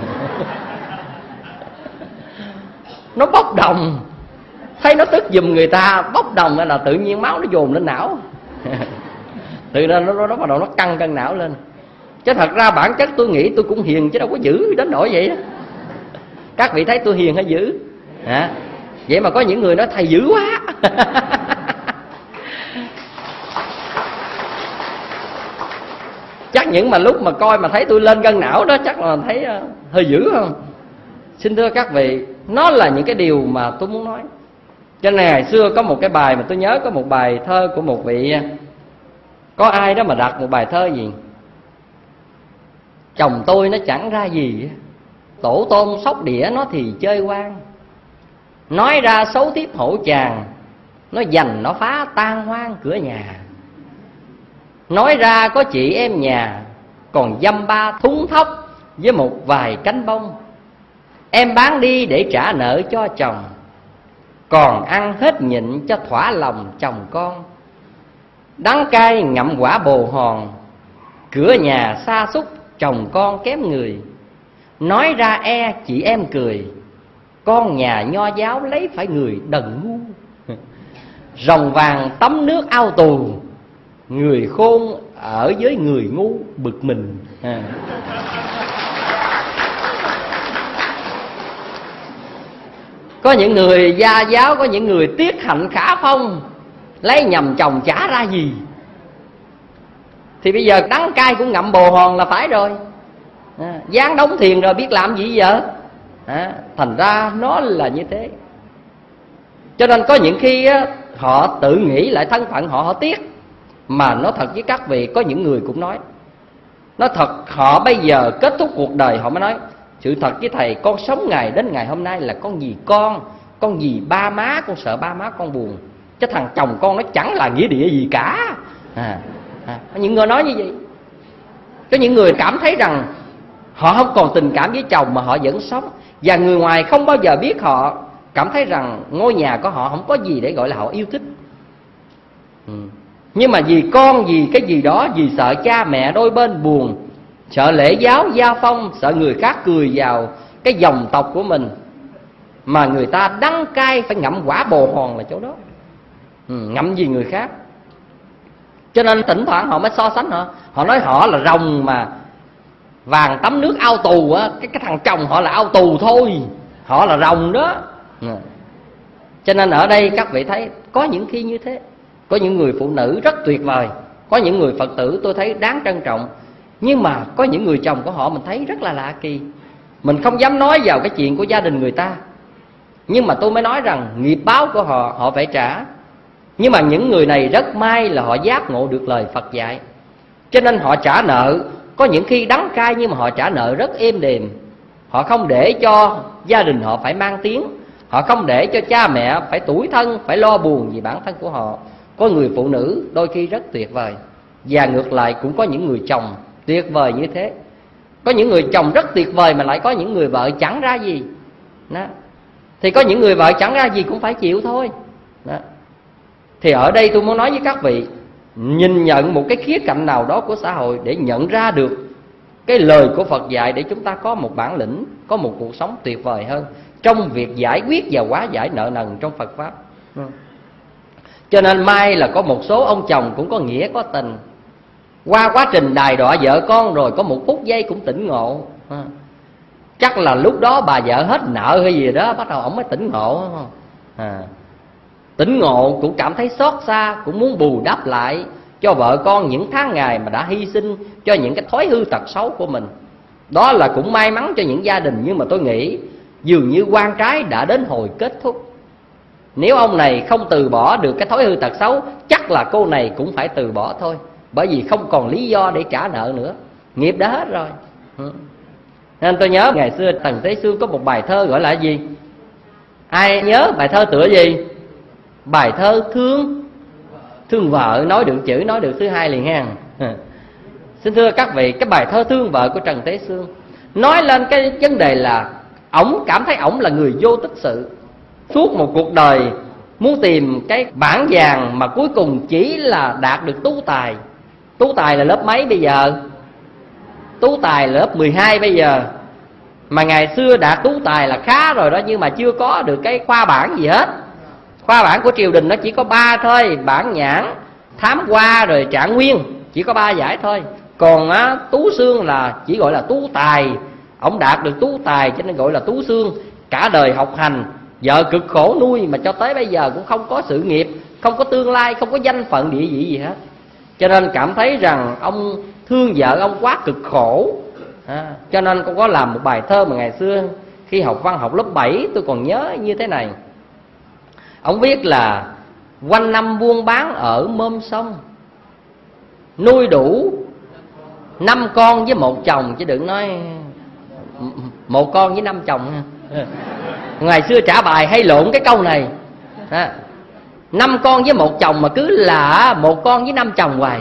Nó bốc đồng, thấy nó tức giùm người ta, bốc đồng là tự nhiên máu nó dồn lên não. Từ đó nó bắt đầu nó căng não lên. Chứ thật ra bản chất tôi nghĩ tôi cũng hiền chứ đâu có dữ đến nỗi vậy đó. Các vị thấy tôi hiền hay dữ? Vậy mà có những người nói thầy dữ quá. Chắc những mà lúc mà coi mà thấy tôi lên cân não đó chắc là thấy hơi dữ không? Xin thưa các vị, nó là những cái điều mà tôi muốn nói. Cho nên ngày xưa có một cái bài mà tôi nhớ, có một bài thơ của một vị, có ai đó mà đặt một bài thơ gì: chồng tôi nó chẳng ra gì, tổ tôm sóc đĩa nó thì chơi quan, nói ra xấu tiếp hổ chàng, nó giành nó phá tan hoang cửa nhà. Nói ra có chị em nhà, còn dăm ba thúng thóc với một vài cánh bông. Em bán đi để trả nợ cho chồng, còn ăn hết nhịn cho thỏa lòng chồng con. Đắng cay ngậm quả bồ hòn, cửa nhà sa sút chồng con kém người. Nói ra e chị em cười, con nhà nho giáo lấy phải người đần ngu. Rồng vàng tắm nước ao tù, người khôn ở với người ngu bực mình. Có những người gia giáo, có những người tiết hạnh khả phong, lấy nhầm chồng chả ra gì. Thì bây giờ đắng cay cũng ngậm bồ hòn là phải rồi. Dán đóng thiền rồi biết làm gì giờ. Thành ra nó là như thế. Cho nên có những khi họ tự nghĩ lại thân phận họ tiếc. Mà nói thật với các vị, có những người cũng nói thật, họ bây giờ kết thúc cuộc đời họ mới nói: sự thật với thầy, con sống ngày đến ngày hôm nay là con vì con vì ba má, con sợ ba má con buồn, chứ thằng chồng con nó chẳng là nghĩa địa gì cả. Có những người nói như vậy. Có những người cảm thấy rằng họ không còn tình cảm với chồng mà họ vẫn sống, và người ngoài không bao giờ biết họ cảm thấy rằng ngôi nhà của họ không có gì để gọi là họ yêu thích. Nhưng mà vì con, vì cái gì đó, vì sợ cha mẹ đôi bên buồn, sợ lễ giáo gia phong, sợ người khác cười vào cái dòng tộc của mình, mà người ta đắng cay phải ngậm quả bồ hòn là chỗ đó. Ngậm gì người khác. Cho nên thỉnh thoảng họ mới so sánh họ nói họ là rồng mà vàng tắm nước ao tù á, cái thằng chồng họ là ao tù thôi, họ là rồng đó. Cho nên ở đây các vị thấy có những khi như thế. Có những người phụ nữ rất tuyệt vời, có những người Phật tử tôi thấy đáng trân trọng. Nhưng mà có những người chồng của họ mình thấy rất là lạ kỳ. Mình không dám nói vào cái chuyện của gia đình người ta, nhưng mà tôi mới nói rằng nghiệp báo của họ, họ phải trả. Nhưng mà những người này rất may là họ giác ngộ được lời Phật dạy, cho nên họ trả nợ. Có những khi đắng cay nhưng mà họ trả nợ rất êm đềm. Họ không để cho gia đình họ phải mang tiếng, họ không để cho cha mẹ phải tủi thân, phải lo buồn vì bản thân của họ. Có người phụ nữ đôi khi rất tuyệt vời, và ngược lại cũng có những người chồng tuyệt vời như thế. Có những người chồng rất tuyệt vời mà lại có những người vợ chẳng ra gì đó. Thì có những người vợ chẳng ra gì cũng phải chịu thôi đó. Thì ở đây tôi muốn nói với các vị, nhìn nhận một cái khía cạnh nào đó của xã hội để nhận ra được cái lời của Phật dạy, để chúng ta có một bản lĩnh, có một cuộc sống tuyệt vời hơn trong việc giải quyết và hóa giải nợ nần trong Phật Pháp. Cho nên may là có một số ông chồng cũng có nghĩa có tình, qua quá trình đài đọa vợ con rồi có một phút giây cũng tỉnh ngộ. Chắc là lúc đó bà vợ hết nợ hay gì đó, bắt đầu ổng mới tỉnh ngộ. Tỉnh ngộ cũng cảm thấy xót xa, cũng muốn bù đắp lại cho vợ con những tháng ngày mà đã hy sinh cho những cái thói hư tật xấu của mình. Đó là cũng may mắn cho những gia đình. Nhưng mà tôi nghĩ dường như quan trái đã đến hồi kết thúc. Nếu ông này không từ bỏ được cái thói hư tật xấu, chắc là cô này cũng phải từ bỏ thôi, bởi vì không còn lý do để trả nợ nữa, nghiệp đã hết rồi. Nên tôi nhớ ngày xưa Tần Thế Sương có một bài thơ gọi là gì? Ai nhớ bài thơ tựa gì? Bài thơ thương vợ. Nói được chữ, nói được thứ hai liền ha. Xin thưa các vị, cái bài thơ thương vợ của Trần Thế Sương nói lên cái vấn đề là ổng cảm thấy ổng là người vô tích sự. Suốt một cuộc đời muốn tìm cái bản vàng mà cuối cùng chỉ là đạt được tú tài. Tú tài là lớp mấy bây giờ? Tú tài là lớp 12 bây giờ. Mà ngày xưa đạt tú tài là khá rồi đó, nhưng mà chưa có được cái khoa bản gì hết. Khoa bản của triều đình nó chỉ có 3 thôi: bản nhãn, thám hoa rồi trạng nguyên. chỉ có 3 giải thôi. Còn Tú Xương là chỉ gọi là tú tài. Ông đạt được tú tài cho nên gọi là Tú Xương. Cả đời học hành, vợ cực khổ nuôi mà cho tới bây giờ cũng không có sự nghiệp, không có tương lai, không có danh phận địa vị gì hết. Cho nên cảm thấy rằng ông thương vợ ông quá cực khổ. Cho nên con có làm một bài thơ mà ngày xưa khi học văn học lớp 7 tôi còn nhớ như thế này. Ông viết là: quanh năm buôn bán ở mâm sông, nuôi đủ 5 con với 1 chồng, chứ đừng nói 1 con với 5 chồng. Ngày xưa trả bài hay lộn cái câu này. 5 con với 1 chồng mà cứ là 1 con với 5 chồng hoài.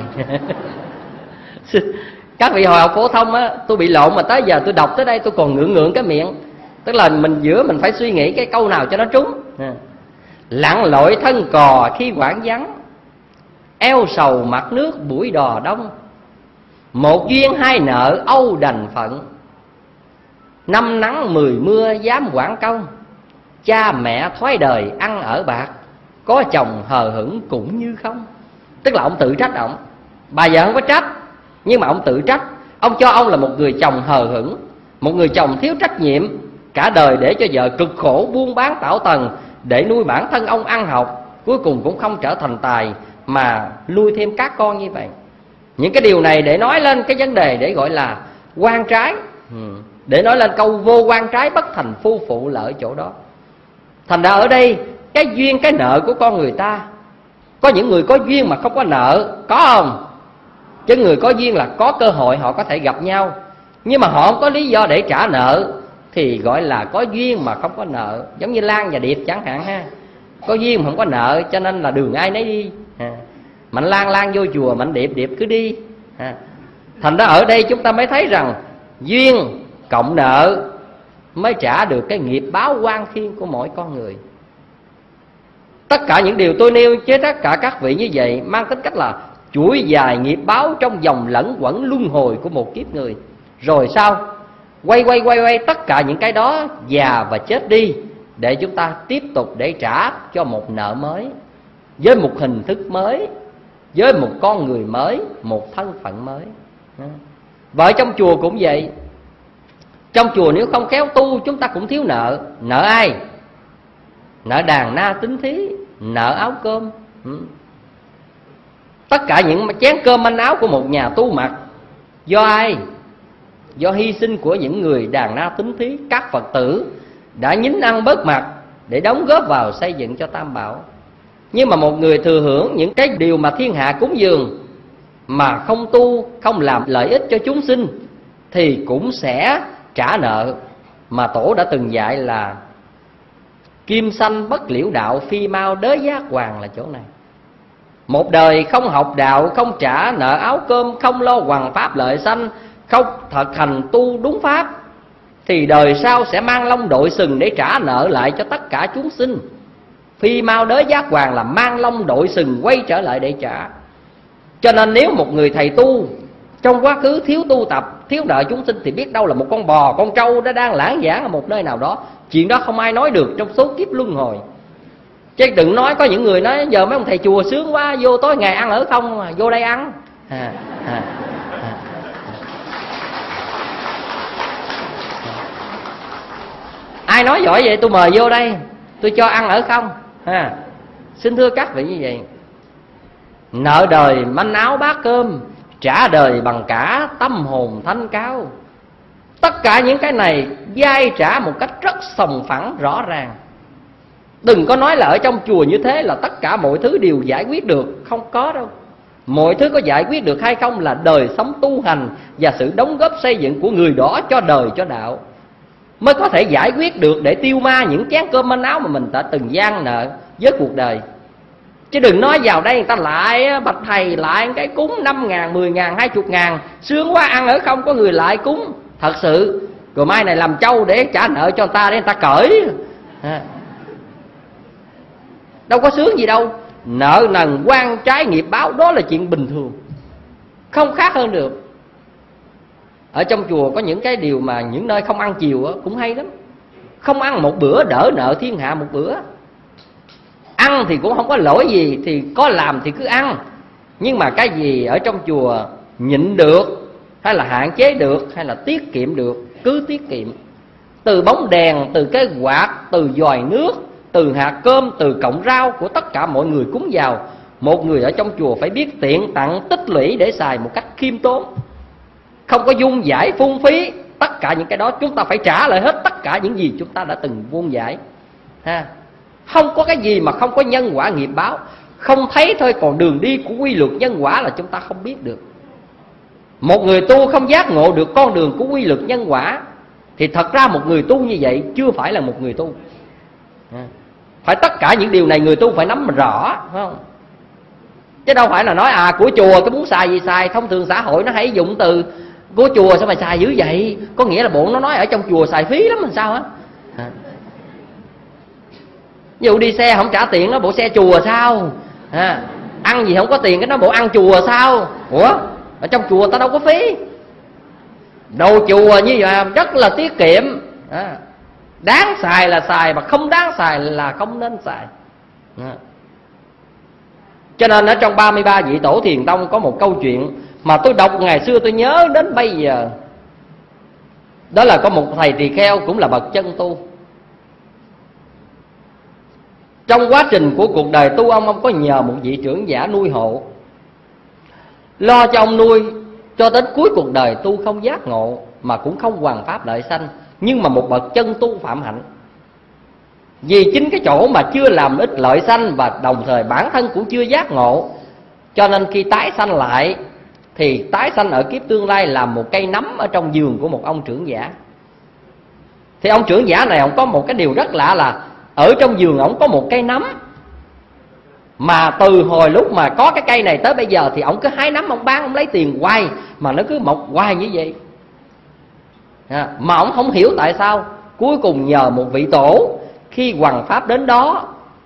Các vị hồi học phổ thông á, tôi bị lộn mà tới giờ tôi đọc tới đây tôi còn ngượng cái miệng. Tức là mình phải suy nghĩ cái câu nào cho nó trúng. Lặn lội thân cò khi quãng vắng, eo sầu mặt nước buổi đò đông. Một duyên 2 nợ âu đành phận, 5 nắng 10 mưa dám quảng công. Cha mẹ thoái đời ăn ở bạc, có chồng hờ hững cũng như không. Tức là ông tự trách ông. Bà vợ không có trách, nhưng mà ông tự trách. Ông cho ông là một người chồng hờ hững, một người chồng thiếu trách nhiệm, cả đời để cho vợ cực khổ buôn bán tảo tần để nuôi bản thân ông ăn học, cuối cùng cũng không trở thành tài mà nuôi thêm các con như vậy. Những cái điều này để nói lên cái vấn đề để gọi là quan trái, để nói lên câu vô quan trái bất thành phu phụ là ở chỗ đó. Thành ra ở đây cái duyên cái nợ của con người ta, có những người có duyên mà không có nợ, có không? Chứ người có duyên là có cơ hội họ có thể gặp nhau, nhưng mà họ không có lý do để trả nợ thì gọi là có duyên mà không có nợ. Giống như Lan và Điệp chẳng hạn ha, có duyên mà không có nợ cho nên là đường ai nấy đi. Mạnh Lan vô chùa, Mạnh Điệp cứ đi. Thành ra ở đây chúng ta mới thấy rằng duyên cộng nợ mới trả được cái nghiệp báo oan khiên của mỗi con người. Tất cả những điều tôi nêu với tất cả các vị như vậy mang tính cách là chuỗi dài nghiệp báo trong vòng lẫn quẩn luân hồi của một kiếp người. Rồi sao? Quay tất cả những cái đó già và chết đi, để chúng ta tiếp tục để trả cho một nợ mới, với một hình thức mới, với một con người mới, một thân phận mới. Vợ trong chùa cũng vậy. Trong chùa nếu không khéo tu, chúng ta cũng thiếu nợ. Nợ ai? Nợ đàn na tín thí, nợ áo cơm. Tất cả những chén cơm manh áo của một nhà tu mặc do ai? Do hy sinh của những người đàn na tín thí, các Phật tử đã nhín ăn bớt mặt để đóng góp vào xây dựng cho Tam Bảo. Nhưng mà một người thừa hưởng những cái điều mà thiên hạ cúng dường mà không tu, không làm lợi ích cho chúng sinh thì cũng sẽ trả nợ. Mà Tổ đã từng dạy là kim sanh bất liễu đạo, phi mau đới giác hoàng là chỗ này. Một đời không học đạo, không trả nợ áo cơm, không lo hoằng pháp lợi sanh, không thực hành tu đúng pháp, thì đời sau sẽ mang long đội sừng để trả nợ lại cho tất cả chúng sinh. Phi mau đới giác hoàng là mang long đội sừng quay trở lại để trả. Cho nên nếu một người thầy tu trong quá khứ thiếu tu tập, thiếu nợ chúng sinh, thì biết đâu là một con bò, con trâu nó đang lãng vãng ở một nơi nào đó. Chuyện đó không ai nói được trong số kiếp luân hồi. Chứ đừng nói có những người nói giờ mấy ông thầy chùa sướng quá, vô tối ngày ăn ở không mà vô đây ăn. Ai nói giỏi vậy tôi mời vô đây, tôi cho ăn ở không. Xin thưa các vị như vậy, nợ đời manh áo bát cơm, trả đời bằng cả tâm hồn thanh cao. Tất cả những cái này vay trả một cách rất sòng phẳng rõ ràng. Đừng có nói là ở trong chùa như thế là tất cả mọi thứ đều giải quyết được. Không có đâu. Mọi thứ có giải quyết được hay không là đời sống tu hành và sự đóng góp xây dựng của người đó cho đời cho đạo mới có thể giải quyết được, để tiêu ma những chén cơm manh áo mà mình đã từng gian nợ với cuộc đời. Chứ đừng nói vào đây người ta lại bạch thầy lại cái cúng 5.000, 10.000, 20.000, sướng quá ăn ở không có người lại cúng. Thật sự rồi mai này làm trâu để trả nợ cho người ta để người ta cởi. Đâu có sướng gì đâu. Nợ nần quan trái nghiệp báo đó là chuyện bình thường, không khác hơn được. Ở trong chùa có những cái điều mà những nơi không ăn chiều cũng hay lắm. Không ăn một bữa đỡ nợ thiên hạ một bữa. Ăn thì cũng không có lỗi gì, thì có làm thì cứ ăn. Nhưng mà cái gì ở trong chùa nhịn được, hay là hạn chế được, hay là tiết kiệm được, cứ tiết kiệm. Từ bóng đèn, từ cái quạt, từ vòi nước, từ hạt cơm, từ cọng rau của tất cả mọi người cúng vào. Một người ở trong chùa phải biết tiện tặng, tích lũy để xài một cách khiêm tốn, không có vung vãi phung phí. Tất cả những cái đó chúng ta phải trả lại hết tất cả những gì chúng ta đã từng vung vãi. Không có cái gì mà không có nhân quả nghiệp báo. Không thấy thôi, còn đường đi của quy luật nhân quả là chúng ta không biết được. Một người tu không giác ngộ được con đường của quy luật nhân quả thì thật ra một người tu như vậy chưa phải là một người tu. Phải tất cả những điều này người tu phải nắm rõ, phải không? Chứ đâu phải là nói của chùa cái muốn xài gì xài. Thông thường xã hội nó hay dụng từ của chùa sao mà xài dữ vậy, có nghĩa là bộ nó nói ở trong chùa xài phí lắm làm sao á. Ví dụ đi xe không trả tiền nó bộ xe chùa sao, ăn gì không có tiền cái nó bộ ăn chùa sao. Ủa, ở trong chùa ta đâu có phí. Đồ chùa như vậy rất là tiết kiệm, đáng xài là xài, mà không đáng xài là không nên xài. Cho nên ở trong 33 vị tổ Thiền Tông có một câu chuyện mà tôi đọc ngày xưa tôi nhớ đến bây giờ. Đó là có một thầy tỳ kheo cũng là bậc chân tu. Trong quá trình của cuộc đời tu ông có nhờ một vị trưởng giả nuôi hộ, lo cho ông nuôi cho đến cuối cuộc đời tu không giác ngộ mà cũng không hoằng pháp lợi sanh, nhưng mà một bậc chân tu phạm hạnh. Vì chính cái chỗ mà chưa làm ích lợi sanh và đồng thời bản thân cũng chưa giác ngộ, cho nên khi tái sanh lại thì tái sanh ở kiếp tương lai làm một cây nấm ở trong vườn của một ông trưởng giả. Thì ông trưởng giả này ông có một cái điều rất lạ là ở trong vườn ông có một cây nấm, mà từ hồi lúc mà có cái cây này tới bây giờ thì ông cứ hái nấm ông bán, ông lấy tiền hoài mà nó cứ mọc hoài như vậy. Mà ông không hiểu tại sao. Cuối cùng nhờ một vị tổ khi hoằng pháp đến đó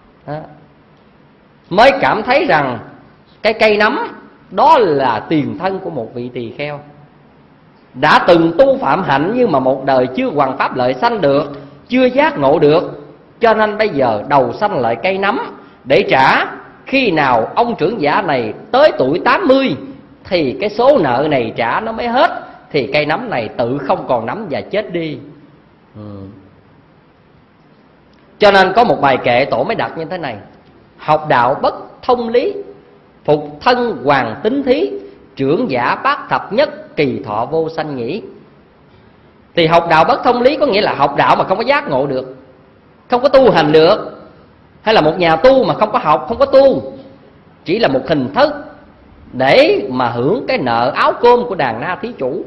mới cảm thấy rằng cái cây nấm đó là tiền thân của một vị tỳ kheo đã từng tu phạm hạnh, nhưng mà một đời chưa hoằng pháp lợi sanh được, chưa giác ngộ được, cho nên bây giờ đầu sanh lại cây nấm để trả. Khi nào ông trưởng giả này tới tuổi 80 thì cái số nợ này trả nó mới hết, thì cây nấm này tự không còn nấm và chết đi. Cho nên có một bài kệ tổ mới đặt như thế này: học đạo bất thông lý, phục thân hoàng tính thí, trưởng giả bát thập nhất, kỳ thọ vô sanh nhĩ. Thì học đạo bất thông lý có nghĩa là học đạo mà không có giác ngộ được, không có tu hành được. Hay là một nhà tu mà không có học, không có tu, chỉ là một hình thức để mà hưởng cái nợ áo cơm của đàn na thí chủ.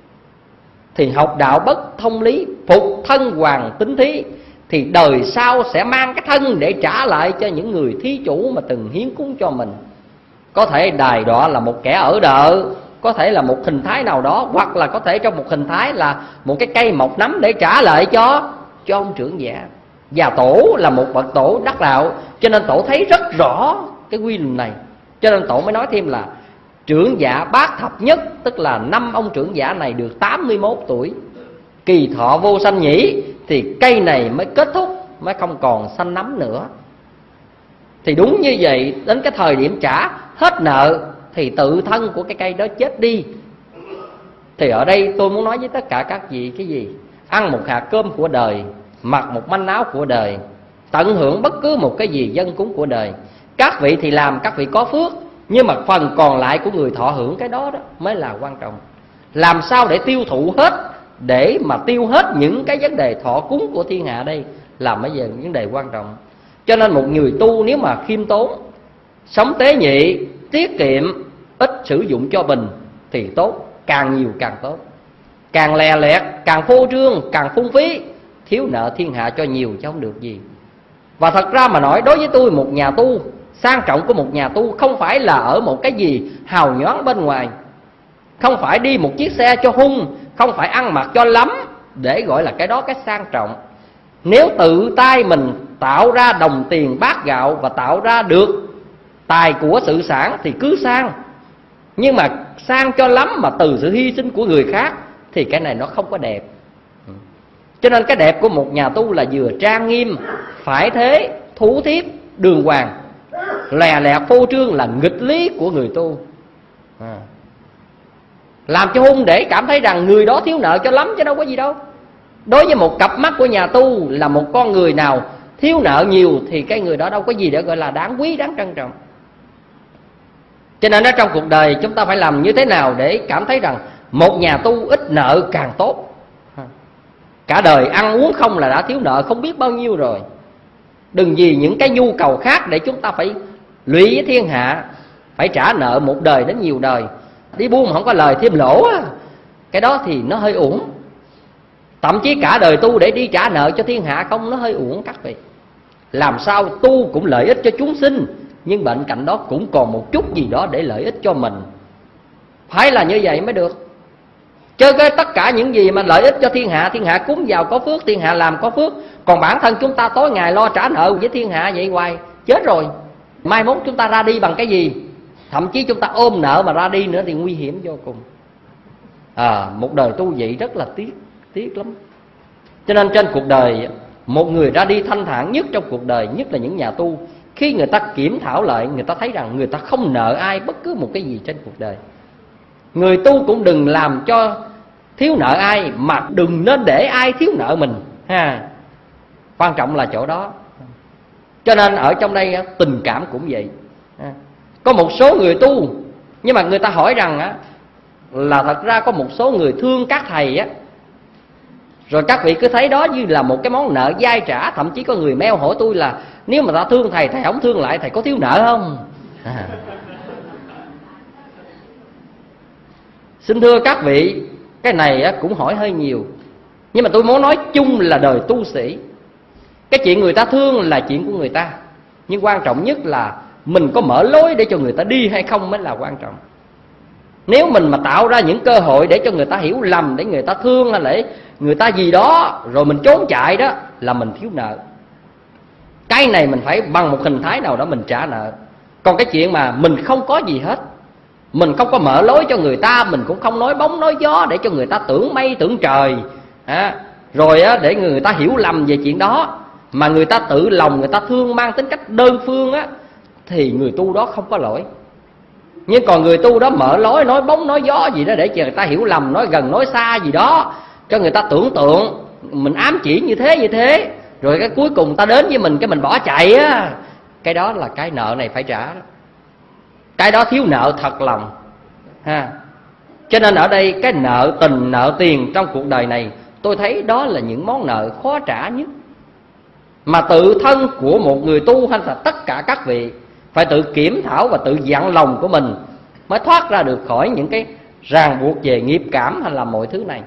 Thì học đạo bất thông lý, phục thân hoàng tính thí, thì đời sau sẽ mang cái thân để trả lại cho những người thí chủ mà từng hiến cúng cho mình. Có thể đài đọa là một kẻ ở đợ, có thể là một hình thái nào đó, hoặc là có thể trong một hình thái là một cái cây mọc nấm để trả lại cho ông trưởng giả. Và tổ là một bậc tổ đắc đạo, cho nên tổ thấy rất rõ cái quy luật này. Cho nên tổ mới nói thêm là trưởng giả bát thập nhất, tức là 5 ông trưởng giả này được 81 tuổi, kỳ thọ vô sanh nhĩ, thì cây này mới kết thúc, mới không còn sanh nấm nữa. Thì đúng như vậy, đến cái thời điểm trả hết nợ thì tự thân của cái cây đó chết đi. Thì ở đây tôi muốn nói với tất cả các vị cái gì? Ăn một hạt cơm của đời, mặc một manh áo của đời, tận hưởng bất cứ một cái gì dân cúng của đời. Các vị thì làm, các vị có phước, nhưng mà phần còn lại của người thọ hưởng cái đó mới là quan trọng. Làm sao để tiêu thụ hết, để mà tiêu hết những cái vấn đề thọ cúng của thiên hạ đây là bây giờ vấn đề quan trọng. Cho nên một người tu nếu mà khiêm tốn, sống tế nhị, tiết kiệm, ít sử dụng cho mình thì tốt, càng nhiều càng tốt. Càng lè lẹt, càng phô trương, càng phung phí, thiếu nợ thiên hạ cho nhiều chứ không được gì. Và thật ra mà nói, đối với tôi, một nhà tu, sang trọng của một nhà tu không phải là ở một cái gì hào nhoáng bên ngoài, không phải đi một chiếc xe cho hung, không phải ăn mặc cho lắm để gọi là cái đó cái sang trọng. Nếu tự tay mình tạo ra đồng tiền bát gạo và tạo ra được tài của sự sản thì cứ sang. Nhưng mà sang cho lắm mà từ sự hy sinh của người khác thì cái này nó không có đẹp. Cho nên cái đẹp của một nhà tu là vừa trang nghiêm, phải thế, thủ thiếp, đường hoàng. lè lẹt phô trương là nghịch lý của người tu. Làm cho hung để cảm thấy rằng người đó thiếu nợ cho lắm chứ đâu có gì đâu. Đối với một cặp mắt của nhà tu là một con người nào thiếu nợ nhiều thì cái người đó đâu có gì để gọi là đáng quý, đáng trân trọng. Cho nên ở trong cuộc đời chúng ta phải làm như thế nào để cảm thấy rằng một nhà tu ít nợ càng tốt. Cả đời ăn uống không là đã thiếu nợ không biết bao nhiêu rồi. Đừng vì những cái nhu cầu khác để chúng ta phải lụy với thiên hạ, phải trả nợ một đời đến nhiều đời. Đi buôn mà không có lời thêm lỗ á, cái đó thì nó hơi uổng. Thậm chí cả đời tu để đi trả nợ cho thiên hạ không, nó hơi uổng các vị. Làm sao tu cũng lợi ích cho chúng sinh, nhưng bên cạnh đó cũng còn một chút gì đó để lợi ích cho mình. Phải là như vậy mới được. Chứ cái tất cả những gì mà lợi ích cho thiên hạ cúng vào có phước, thiên hạ làm có phước. Còn bản thân chúng ta tối ngày lo trả nợ với thiên hạ vậy hoài, chết rồi. Mai mốt chúng ta ra đi bằng cái gì? Thậm chí chúng ta ôm nợ mà ra đi nữa thì nguy hiểm vô cùng. Một đời tu vậy rất là tiếc lắm. Cho nên trên cuộc đời, một người ra đi thanh thản nhất trong cuộc đời, nhất là những nhà tu, khi người ta kiểm thảo lại, người ta thấy rằng người ta không nợ ai bất cứ một cái gì trên cuộc đời. Người tu cũng đừng làm cho thiếu nợ ai, mà đừng nên để ai thiếu nợ mình ha. Quan trọng là chỗ đó. Cho nên ở trong đây tình cảm cũng vậy. Có một số người tu, nhưng mà người ta hỏi rằng là thật ra có một số người thương các thầy á, rồi các vị cứ thấy đó như là một cái món nợ dai trả. Thậm chí có người mail hỏi tôi là nếu mà ta thương thầy, thầy không thương lại, thầy có thiếu nợ không? Xin thưa các vị, cái này cũng hỏi hơi nhiều. Nhưng mà tôi muốn nói chung là đời tu sĩ, cái chuyện người ta thương là chuyện của người ta, nhưng quan trọng nhất là mình có mở lối để cho người ta đi hay không mới là quan trọng. Nếu mình mà tạo ra những cơ hội để cho người ta hiểu lầm, để người ta thương hay để người ta gì đó, rồi mình trốn chạy đó, là mình thiếu nợ. Cái này mình phải bằng một hình thái nào đó mình trả nợ. Còn cái chuyện mà mình không có gì hết, mình không có mở lối cho người ta, mình cũng không nói bóng nói gió để cho người ta tưởng mây tưởng trời, rồi để người ta hiểu lầm về chuyện đó, mà người ta tự lòng người ta thương mang tính cách đơn phương á, thì người tu đó không có lỗi. Nhưng còn người tu đó mở lối nói bóng nói gió gì đó để cho người ta hiểu lầm, nói gần nói xa gì đó cho người ta tưởng tượng, mình ám chỉ như thế, rồi cái cuối cùng ta đến với mình cái mình bỏ chạy á, cái đó là cái nợ này phải trả đó. Cái đó thiếu nợ thật lòng ha. Cho nên ở đây cái nợ tình, nợ tiền trong cuộc đời này, tôi thấy đó là những món nợ khó trả nhất, mà tự thân của một người tu hay là tất cả các vị phải tự kiểm thảo và tự dặn lòng của mình mới thoát ra được khỏi những cái ràng buộc về nghiệp cảm hay là mọi thứ này.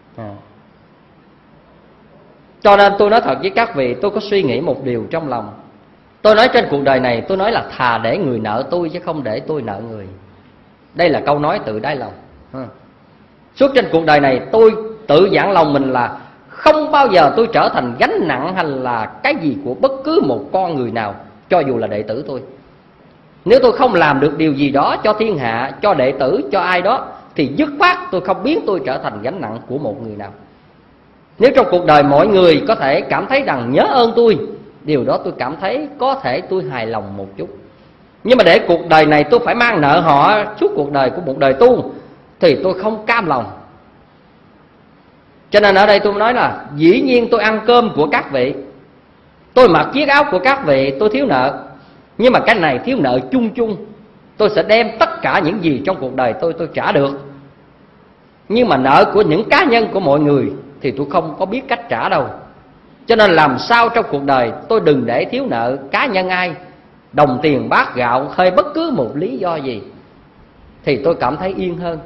Cho nên tôi nói thật với các vị, tôi có suy nghĩ một điều trong lòng. Tôi nói trên cuộc đời này, tôi nói là thà để người nợ tôi chứ không để tôi nợ người. Đây là câu nói tự đáy lòng. Suốt trên cuộc đời này tôi tự dặn lòng mình là không bao giờ tôi trở thành gánh nặng hay là cái gì của bất cứ một con người nào, cho dù là đệ tử tôi. Nếu tôi không làm được điều gì đó cho thiên hạ, cho đệ tử, cho ai đó, thì dứt khoát tôi không biến tôi trở thành gánh nặng của một người nào. Nếu trong cuộc đời mọi người có thể cảm thấy rằng nhớ ơn tôi, điều đó tôi cảm thấy có thể tôi hài lòng một chút. Nhưng mà để cuộc đời này tôi phải mang nợ họ suốt cuộc đời của một đời tu, thì tôi không cam lòng. Cho nên ở đây tôi nói là dĩ nhiên tôi ăn cơm của các vị, tôi mặc chiếc áo của các vị, tôi thiếu nợ. Nhưng mà cái này thiếu nợ chung chung, tôi sẽ đem tất cả những gì trong cuộc đời tôi trả được. Nhưng mà nợ của những cá nhân của mọi người thì tôi không có biết cách trả đâu. Cho nên làm sao trong cuộc đời tôi đừng để thiếu nợ cá nhân ai, đồng tiền bát gạo hay bất cứ một lý do gì, thì tôi cảm thấy yên hơn.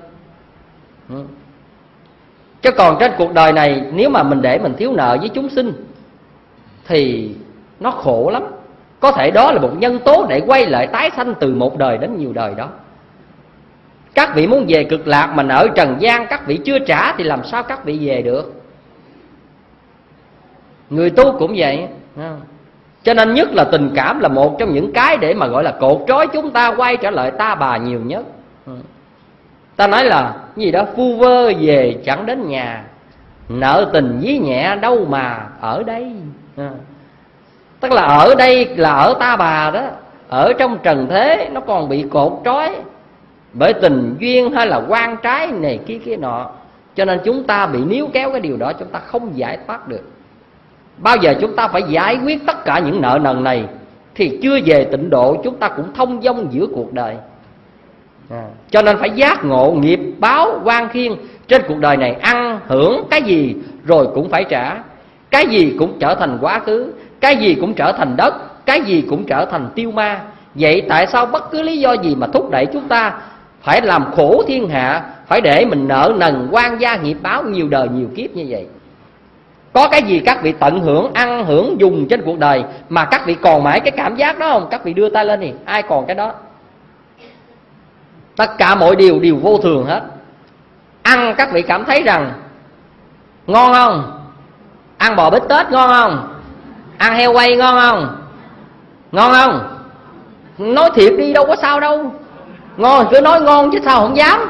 Chứ còn trên cuộc đời này, nếu mà mình để mình thiếu nợ với chúng sinh thì nó khổ lắm. Có thể đó là một nhân tố để quay lại tái sanh từ một đời đến nhiều đời đó. Các vị muốn về cực lạc mà nợ trần gian các vị chưa trả thì làm sao các vị về được? Người tu cũng vậy. Cho nên nhất là tình cảm là một trong những cái để mà gọi là cột trói chúng ta quay trở lại ta bà nhiều nhất. Ta nói là gì đó, phu vơ về chẳng đến nhà, nợ tình dí nhẹ đâu mà ở đây. Tức là ở đây là ở ta bà đó, ở trong trần thế nó còn bị cột trói bởi tình duyên hay là quan trái này kia nọ, cho nên chúng ta bị níu kéo cái điều đó, chúng ta không giải thoát được. Bao giờ chúng ta phải giải quyết tất cả những nợ nần này thì chưa về tịnh độ, chúng ta cũng thông dong giữa cuộc đời. Cho nên phải giác ngộ nghiệp báo oan khiên. Trên cuộc đời này ăn hưởng cái gì rồi cũng phải trả. Cái gì cũng trở thành quá khứ, cái gì cũng trở thành đất, cái gì cũng trở thành tiêu ma. Vậy tại sao bất cứ lý do gì mà thúc đẩy chúng ta phải làm khổ thiên hạ, phải để mình nợ nần oan gia nghiệp báo nhiều đời nhiều kiếp như vậy? Có cái gì các vị tận hưởng, ăn hưởng, dùng trên cuộc đời mà các vị còn mãi cái cảm giác đó không? Các vị đưa tay lên đi, ai còn cái đó? Tất cả mọi điều đều vô thường hết. Ăn các vị cảm thấy rằng ngon không? Ăn bò bít tết ngon không? Ăn heo quay ngon không? Ngon không? Nói thiệt đi, đâu có sao đâu. Ngon cứ nói ngon chứ sao không dám.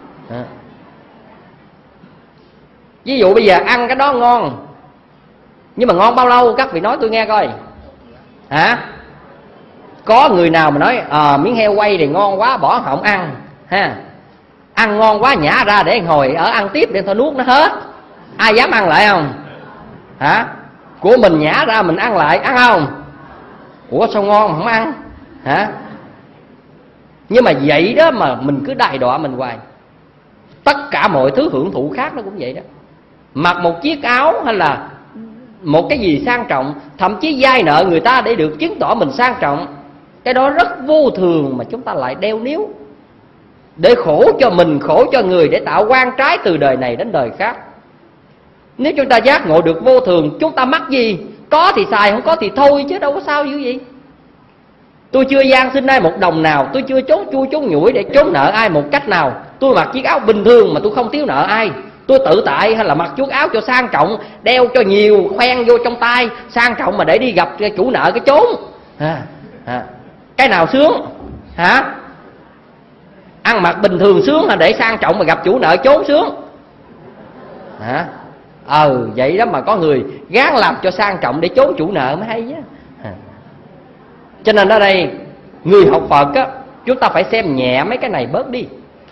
Ví dụ bây giờ ăn cái đó ngon, nhưng mà ngon bao lâu các vị nói tôi nghe coi. Hả? Có người nào mà nói miếng heo quay thì ngon quá bỏ không ăn ha, ăn ngon quá nhả ra để hồi ở ăn tiếp để thôi nuốt nó hết. Ai dám ăn lại không? Hả? Của mình nhả ra mình ăn lại, ăn không? Ủa sao ngon mà không ăn? Hả? Nhưng mà vậy đó mà mình cứ đày đọa mình hoài. Tất cả mọi thứ hưởng thụ khác nó cũng vậy đó. Mặc một chiếc áo hay là một cái gì sang trọng, thậm chí vay nợ người ta để được chứng tỏ mình sang trọng, cái đó rất vô thường mà chúng ta lại đeo níu, để khổ cho mình, khổ cho người, để tạo oan trái từ đời này đến đời khác. Nếu chúng ta giác ngộ được vô thường, chúng ta mắc gì? Có thì xài, không có thì thôi, chứ đâu có sao dữ gì. Tôi chưa gian xin ai một đồng nào, tôi chưa trốn chui trốn nhủi để trốn nợ ai một cách nào. Tôi mặc chiếc áo bình thường mà tôi không thiếu nợ ai. Tôi tự tại hay là mặc chiếc áo cho sang trọng, đeo cho nhiều, khoen vô trong tay, sang trọng mà để đi gặp chủ nợ cái trốn. Cái nào sướng? Hả? Ăn mặc bình thường sướng hay để sang trọng mà gặp chủ nợ trốn sướng? Hả? Vậy đó mà có người gán làm cho sang trọng để trốn chủ nợ mới hay chứ. Cho nên ở đây người học Phật á, chúng ta phải xem nhẹ mấy cái này bớt đi.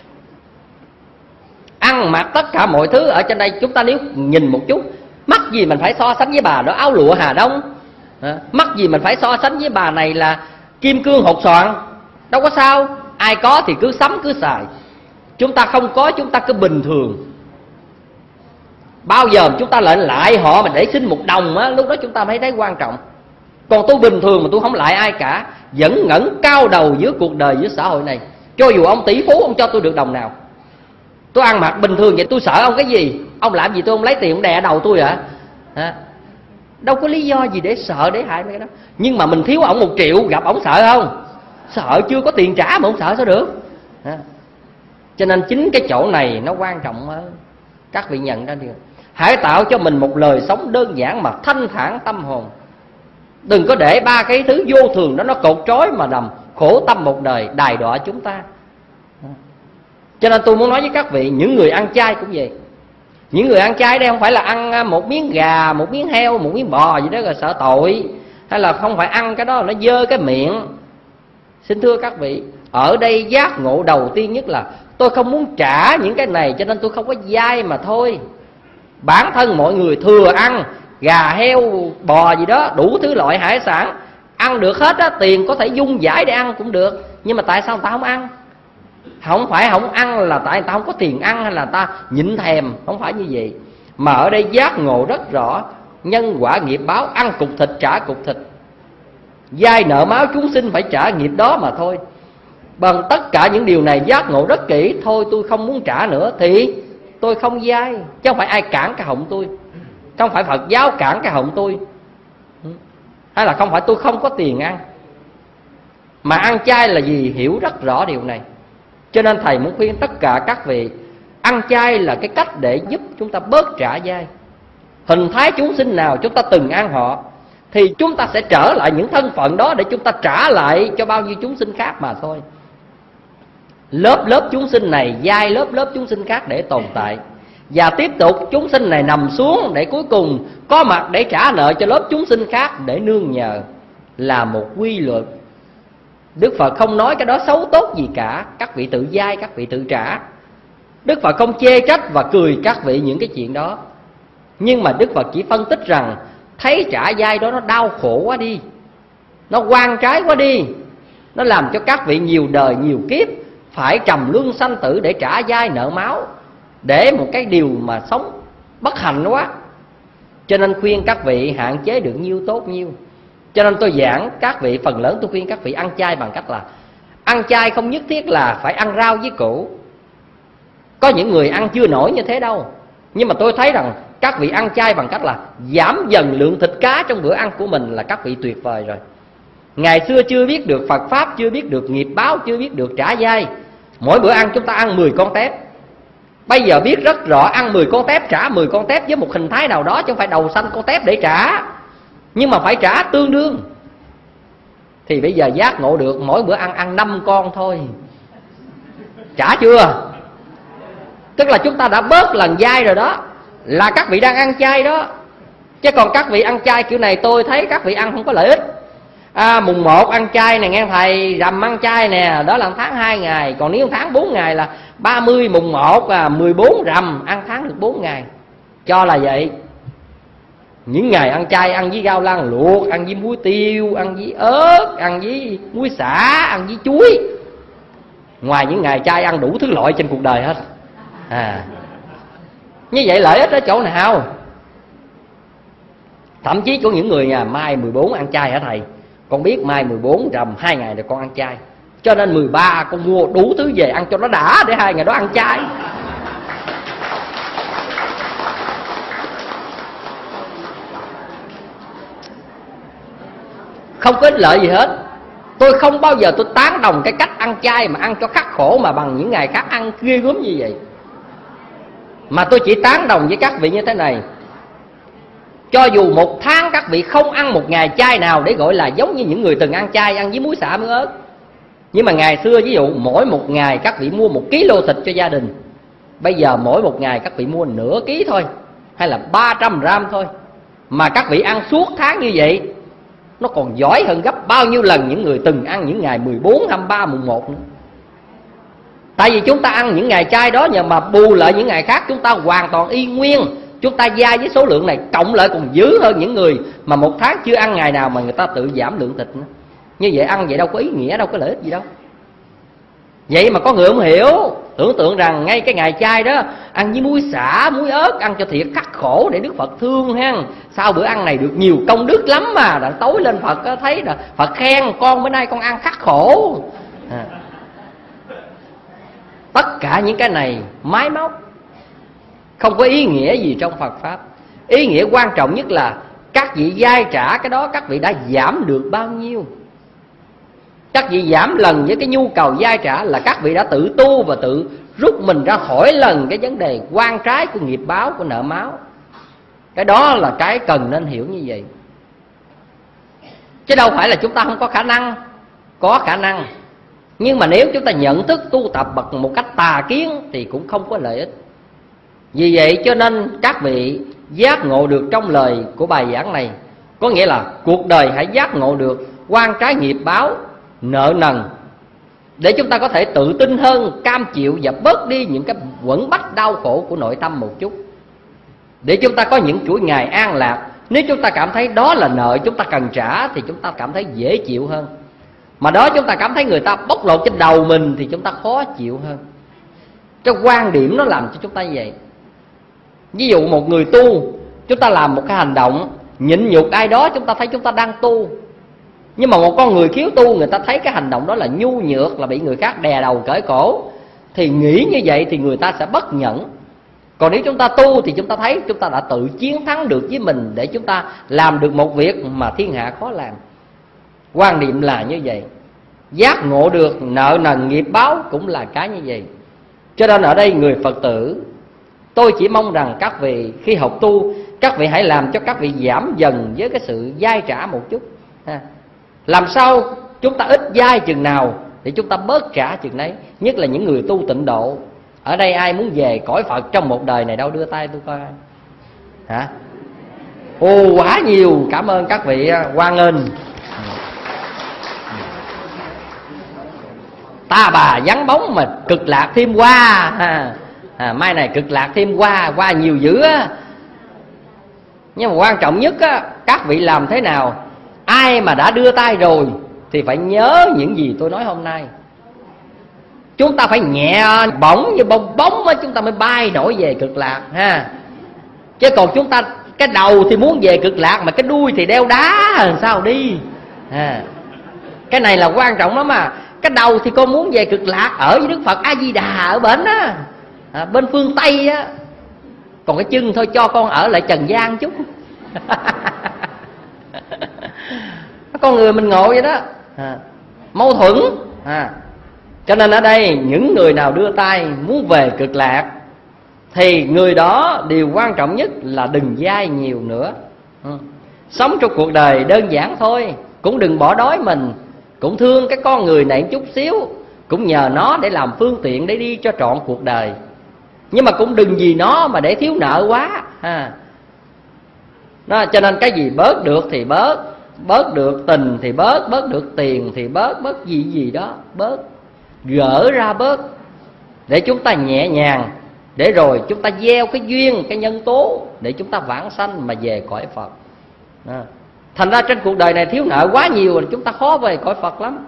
Ăn mặc tất cả mọi thứ ở trên đây, chúng ta nếu nhìn một chút, mắc gì mình phải so sánh với bà đó áo lụa Hà Đông? Mắc gì mình phải so sánh với bà này là kim cương hột xoàn? Đâu có sao. Ai có thì cứ sắm cứ xài. Chúng ta không có, chúng ta cứ bình thường. Bao giờ chúng ta lệnh lại họ mà để xin một đồng á, lúc đó chúng ta mới thấy quan trọng. Còn tôi bình thường mà tôi không lại ai cả, vẫn ngẩng cao đầu giữa cuộc đời, giữa xã hội này. Cho dù ông tỷ phú ông cho tôi được đồng nào. Tôi ăn mặc bình thường vậy tôi sợ ông cái gì? Ông làm gì tôi không lấy tiền ông đè đầu tôi hả? Đâu có lý do gì để sợ, để hại mấy cái đó. Nhưng mà mình thiếu ổng 1 triệu gặp ổng sợ không? Sợ, chưa có tiền trả mà không sợ sao được. Cho nên chính cái chỗ này nó quan trọng hơn. Các vị nhận ra điều. Hãy tạo cho mình một lời sống đơn giản mà thanh thản tâm hồn. Đừng có để 3 cái thứ vô thường đó nó cột trói mà nằm khổ tâm một đời, đày đọa chúng ta. Cho nên tôi muốn nói với các vị, những người ăn chay cũng vậy. Những người ăn chay đây không phải là ăn một miếng gà, một miếng heo, một miếng bò gì đó rồi sợ tội, hay là không phải ăn cái đó nó dơ cái miệng. Xin thưa các vị, ở đây giác ngộ đầu tiên nhất là tôi không muốn trả những cái này, cho nên tôi không có dai mà thôi. Bản thân mọi người thừa ăn gà, heo, bò gì đó, đủ thứ loại hải sản, ăn được hết á, tiền có thể dung giải để ăn cũng được. Nhưng mà tại sao người ta không ăn? Không phải không ăn là tại người ta không có tiền ăn, hay là ta nhịn thèm, không phải như vậy. Mà ở đây giác ngộ rất rõ, nhân quả nghiệp báo, ăn cục thịt trả cục thịt, vay nợ máu chúng sinh phải trả nghiệp đó mà thôi. Bằng tất cả những điều này giác ngộ rất kỹ. Thôi tôi không muốn trả nữa thì tôi không vay, chứ không phải ai cản cái họng tôi, không phải Phật giáo cản cái họng tôi, hay là không phải tôi không có tiền ăn. Mà ăn chay là gì? Hiểu rất rõ điều này. Cho nên Thầy muốn khuyên tất cả các vị, ăn chay là cái cách để giúp chúng ta bớt trả vay. Hình thái chúng sinh nào chúng ta từng ăn họ, thì chúng ta sẽ trở lại những thân phận đó để chúng ta trả lại cho bao nhiêu chúng sinh khác mà thôi. Lớp lớp chúng sinh này vay lớp lớp chúng sinh khác để tồn tại, và tiếp tục chúng sinh này nằm xuống để cuối cùng có mặt để trả nợ cho lớp chúng sinh khác để nương nhờ, là một quy luật. Đức Phật không nói cái đó xấu tốt gì cả. Các vị tự giai, các vị tự trả. Đức Phật không chê trách và cười các vị những cái chuyện đó. Nhưng mà Đức Phật chỉ phân tích rằng thấy trả giai đó nó đau khổ quá đi, nó oan trái quá đi, nó làm cho các vị nhiều đời nhiều kiếp phải trầm luân sanh tử để trả giai nợ máu, để một cái điều mà sống bất hạnh quá. Cho nên khuyên các vị hạn chế được nhiêu tốt nhiêu. Cho nên tôi giảng các vị, phần lớn tôi khuyên các vị ăn chay bằng cách là ăn chay không nhất thiết là phải ăn rau với củ. Có những người ăn chưa nổi như thế đâu. Nhưng mà tôi thấy rằng các vị ăn chay bằng cách là giảm dần lượng thịt cá trong bữa ăn của mình là các vị tuyệt vời rồi. Ngày xưa chưa biết được Phật Pháp, chưa biết được nghiệp báo, chưa biết được trả giai, mỗi bữa ăn chúng ta ăn 10 con tép. Bây giờ biết rất rõ ăn 10 con tép, trả 10 con tép với một hình thái nào đó, chứ không phải đầu xanh con tép để trả, nhưng mà phải trả tương đương. Thì bây giờ giác ngộ được mỗi bữa ăn 5 con thôi. Trả chưa? Tức là chúng ta đã bớt lần giai rồi đó, là các vị đang ăn chay đó. Chứ còn các vị ăn chay kiểu này tôi thấy các vị ăn không có lợi ích. Mùng 1 ăn chay nè nghe thầy, rằm ăn chay nè, đó là tháng 2 ngày. Còn nếu tháng 4 ngày là 30 mùng 1 14 rằm, ăn tháng được 4 ngày. Cho là vậy. Những ngày ăn chay ăn với rau lan luộc, ăn với muối tiêu, ăn với ớt, ăn với muối xả, ăn với chuối. Ngoài những ngày chay ăn đủ thứ loại trên cuộc đời hết. Như vậy lợi ích ở chỗ nào? Thậm chí có những người mai 14 ăn chay hả thầy? Con biết mai 14 rằm 2 ngày rồi con ăn chay, cho nên 13 con mua đủ thứ về ăn cho nó đã, để 2 ngày đó ăn chay. Không có ích lợi gì hết. Tôi không bao giờ tôi tán đồng cái cách ăn chay mà ăn cho khắc khổ mà bằng những ngày khác ăn ghê gớm như vậy. Mà tôi chỉ tán đồng với các vị như thế này: cho dù một tháng các vị không ăn một ngày chay nào để gọi là giống như những người từng ăn chay, ăn với muối xả muối ớt. Nhưng mà ngày xưa ví dụ mỗi một ngày các vị mua 1 kg thịt cho gia đình, bây giờ mỗi một ngày các vị mua nửa ký thôi, hay là 300 gram thôi, mà các vị ăn suốt tháng như vậy, nó còn giỏi hơn gấp bao nhiêu lần những người từng ăn những ngày 14, 23, mùng 1 nữa. Tại vì chúng ta ăn những ngày chay đó, nhưng mà bù lại những ngày khác chúng ta hoàn toàn y nguyên. Chúng ta gia với số lượng này cộng lại còn dữ hơn những người mà một tháng chưa ăn ngày nào mà người ta tự giảm lượng thịt nữa. Như vậy ăn vậy đâu có ý nghĩa, đâu có lợi ích gì đâu. Vậy mà có người không hiểu, tưởng tượng rằng ngay cái ngày chay đó ăn với muối xả, muối ớt, ăn cho thiệt khắc khổ để Đức Phật thương ha. Sau bữa ăn này được nhiều công đức lắm mà, đặng tối lên Phật thấy là Phật khen con bữa nay con ăn khắc khổ. Tất cả những cái này máy móc, không có ý nghĩa gì trong Phật Pháp. Ý nghĩa quan trọng nhất là các vị giai trả cái đó các vị đã giảm được bao nhiêu. Các vị giảm lần với cái nhu cầu giai trả là các vị đã tự tu và tự rút mình ra khỏi lần cái vấn đề oan trái của nghiệp báo, của nợ máu. Cái đó là cái cần nên hiểu như vậy. Chứ đâu phải là chúng ta không có khả năng. Có khả năng. Nhưng mà nếu chúng ta nhận thức tu tập bằng một cách tà kiến thì cũng không có lợi ích. Vì vậy cho nên các vị giác ngộ được trong lời của bài giảng này, có nghĩa là cuộc đời hãy giác ngộ được oan trái nghiệp báo, nợ nần, để chúng ta có thể tự tin hơn, cam chịu và bớt đi những cái quẩn bách đau khổ của nội tâm một chút, để chúng ta có những chuỗi ngày an lạc. Nếu chúng ta cảm thấy đó là nợ chúng ta cần trả thì chúng ta cảm thấy dễ chịu hơn. Mà đó chúng ta cảm thấy người ta bóc lột trên đầu mình thì chúng ta khó chịu hơn. Cái quan điểm nó làm cho chúng ta như vậy. Ví dụ một người tu, chúng ta làm một cái hành động nhịn nhục ai đó, chúng ta thấy chúng ta đang tu. Nhưng mà một con người khiếu tu, người ta thấy cái hành động đó là nhu nhược, là bị người khác đè đầu cởi cổ, thì nghĩ như vậy thì người ta sẽ bất nhẫn. Còn nếu chúng ta tu thì chúng ta thấy chúng ta đã tự chiến thắng được với mình, để chúng ta làm được một việc mà thiên hạ khó làm. Quan điểm là như vậy. Giác ngộ được nợ nần nghiệp báo cũng là cái như vậy. Cho nên ở đây người Phật tử, tôi chỉ mong rằng các vị khi học tu, các vị hãy làm cho các vị giảm dần với cái sự giai trả một chút. Làm sao chúng ta ít giai chừng nào thì chúng ta bớt trả chừng đấy. Nhất là những người tu tịnh độ. Ở đây ai muốn về cõi Phật trong một đời này đâu, đưa tay tôi coi. Hả? Ồ, quá nhiều. Cảm ơn các vị hoan nghênh. ta bà vắng bóng mà cực lạc thêm hoa mai này cực lạc thêm hoa nhiều dữ á. Nhưng mà quan trọng nhất á, các vị làm thế nào? Ai mà đã đưa tay rồi thì phải nhớ những gì tôi nói hôm nay. Chúng ta phải nhẹ bổng như bong bóng á, chúng ta mới bay nổi về cực lạc ha. Chứ còn chúng ta cái đầu thì muốn về cực lạc mà cái đuôi thì đeo đá làm sao đi cái này là quan trọng lắm mà. Cái đầu thì con muốn về cực lạc ở với Đức Phật A Di Đà ở bển á, bên phương Tây á. Còn cái chân thôi cho con ở lại trần gian chút con người mình ngộ vậy đó mâu thuẫn cho nên ở đây những người nào đưa tay muốn về cực lạc thì người đó điều quan trọng nhất là đừng dai nhiều nữa. Sống trong cuộc đời đơn giản thôi, cũng đừng bỏ đói mình, cũng thương cái con người này chút xíu, cũng nhờ nó để làm phương tiện để đi cho trọn cuộc đời. Nhưng mà cũng đừng vì nó mà để thiếu nợ quá cho nên cái gì bớt được thì bớt được tình thì bớt được tiền thì bớt gì đó bớt, gỡ ra bớt để chúng ta nhẹ nhàng, để rồi chúng ta gieo cái duyên, cái nhân tố để chúng ta vãng sanh mà về cõi Phật. Thành ra trên cuộc đời này thiếu nợ quá nhiều là chúng ta khó về cõi Phật lắm.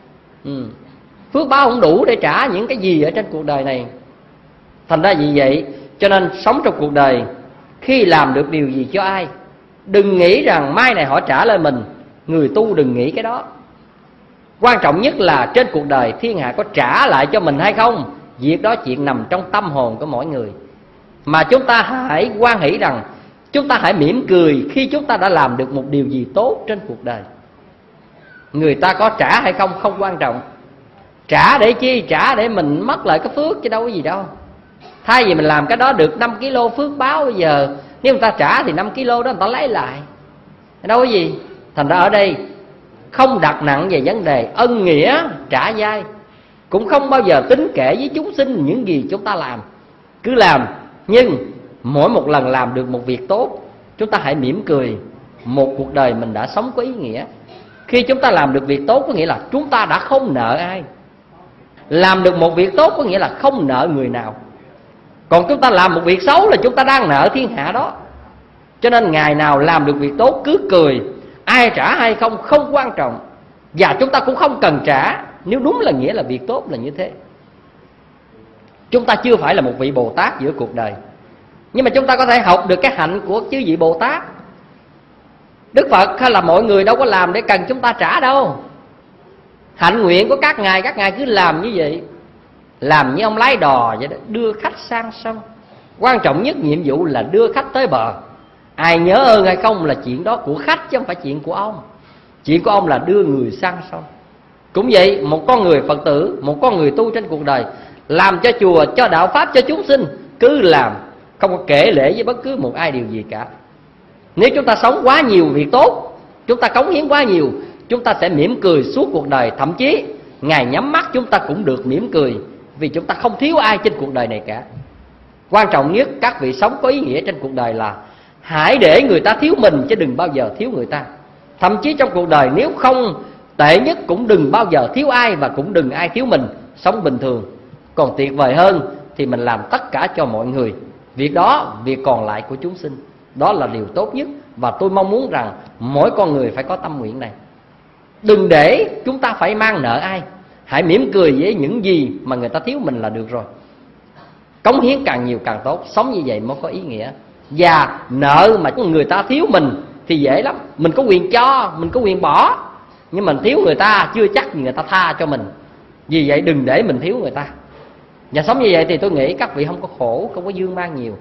Phước báo không đủ để trả những cái gì ở trên cuộc đời này. Thành ra vì vậy cho nên sống trong cuộc đời, khi làm được điều gì cho ai, đừng nghĩ rằng mai này họ trả lại mình. Người tu đừng nghĩ cái đó. Quan trọng nhất là trên cuộc đời thiên hạ có trả lại cho mình hay không, việc đó chuyện nằm trong tâm hồn của mỗi người. Mà chúng ta hãy hoan hỷ rằng, chúng ta hãy mỉm cười khi chúng ta đã làm được một điều gì tốt trên cuộc đời. Người ta có trả hay không không quan trọng. Trả để chi? Trả để mình mất lại cái phước chứ đâu có gì đâu. Thay vì mình làm cái đó được 5 kg phước báo, bây giờ nếu người ta trả thì 5 kg đó người ta lấy lại, đâu có gì. Thành ra ở đây không đặt nặng về vấn đề ân nghĩa trả dai, cũng không bao giờ tính kể với chúng sinh những gì chúng ta làm. Cứ làm, nhưng mỗi một lần làm được một việc tốt, chúng ta hãy mỉm cười. Một cuộc đời mình đã sống có ý nghĩa. Khi chúng ta làm được việc tốt có nghĩa là chúng ta đã không nợ ai. Làm được một việc tốt có nghĩa là không nợ người nào. Còn chúng ta làm một việc xấu là chúng ta đang nợ thiên hạ đó. Cho nên ngày nào làm được việc tốt cứ cười, ai trả hay không không quan trọng. Và chúng ta cũng không cần trả, nếu đúng là nghĩa là việc tốt là như thế. Chúng ta chưa phải là một vị Bồ Tát giữa cuộc đời, nhưng mà chúng ta có thể học được cái hạnh của chư vị Bồ Tát. Đức Phật hay là mọi người đâu có làm để cần chúng ta trả đâu. Hạnh nguyện của các ngài cứ làm như vậy, làm như ông lái đò vậy đó, đưa khách sang sông. Quan trọng nhất nhiệm vụ là đưa khách tới bờ. Ai nhớ ơn hay không là chuyện đó của khách chứ không phải chuyện của ông. Chuyện của ông là đưa người sang sông. Cũng vậy, một con người Phật tử, một con người tu trên cuộc đời, làm cho chùa, cho đạo pháp, cho chúng sinh, cứ làm, không có kể lể với bất cứ một ai điều gì cả. Nếu chúng ta sống quá nhiều việc tốt, chúng ta cống hiến quá nhiều, chúng ta sẽ mỉm cười suốt cuộc đời. Thậm chí Ngài nhắm mắt chúng ta cũng được mỉm cười, vì chúng ta không thiếu ai trên cuộc đời này cả. Quan trọng nhất các vị sống có ý nghĩa trên cuộc đời là hãy để người ta thiếu mình chứ đừng bao giờ thiếu người ta. Thậm chí trong cuộc đời nếu không tệ nhất cũng đừng bao giờ thiếu ai, và cũng đừng ai thiếu mình. Sống bình thường. Còn tuyệt vời hơn thì mình làm tất cả cho mọi người. Việc đó, việc còn lại của chúng sinh, đó là điều tốt nhất. Và tôi mong muốn rằng mỗi con người phải có tâm nguyện này. Đừng để chúng ta phải mang nợ ai. Hãy mỉm cười với những gì mà người ta thiếu mình là được rồi. Cống hiến càng nhiều càng tốt. Sống như vậy mới có ý nghĩa. Và nợ mà người ta thiếu mình thì dễ lắm. Mình có quyền cho, mình có quyền bỏ, nhưng mình thiếu người ta chưa chắc người ta tha cho mình. Vì vậy đừng để mình thiếu người ta. Và sống như vậy thì tôi nghĩ các vị không có khổ, không có dương mang nhiều.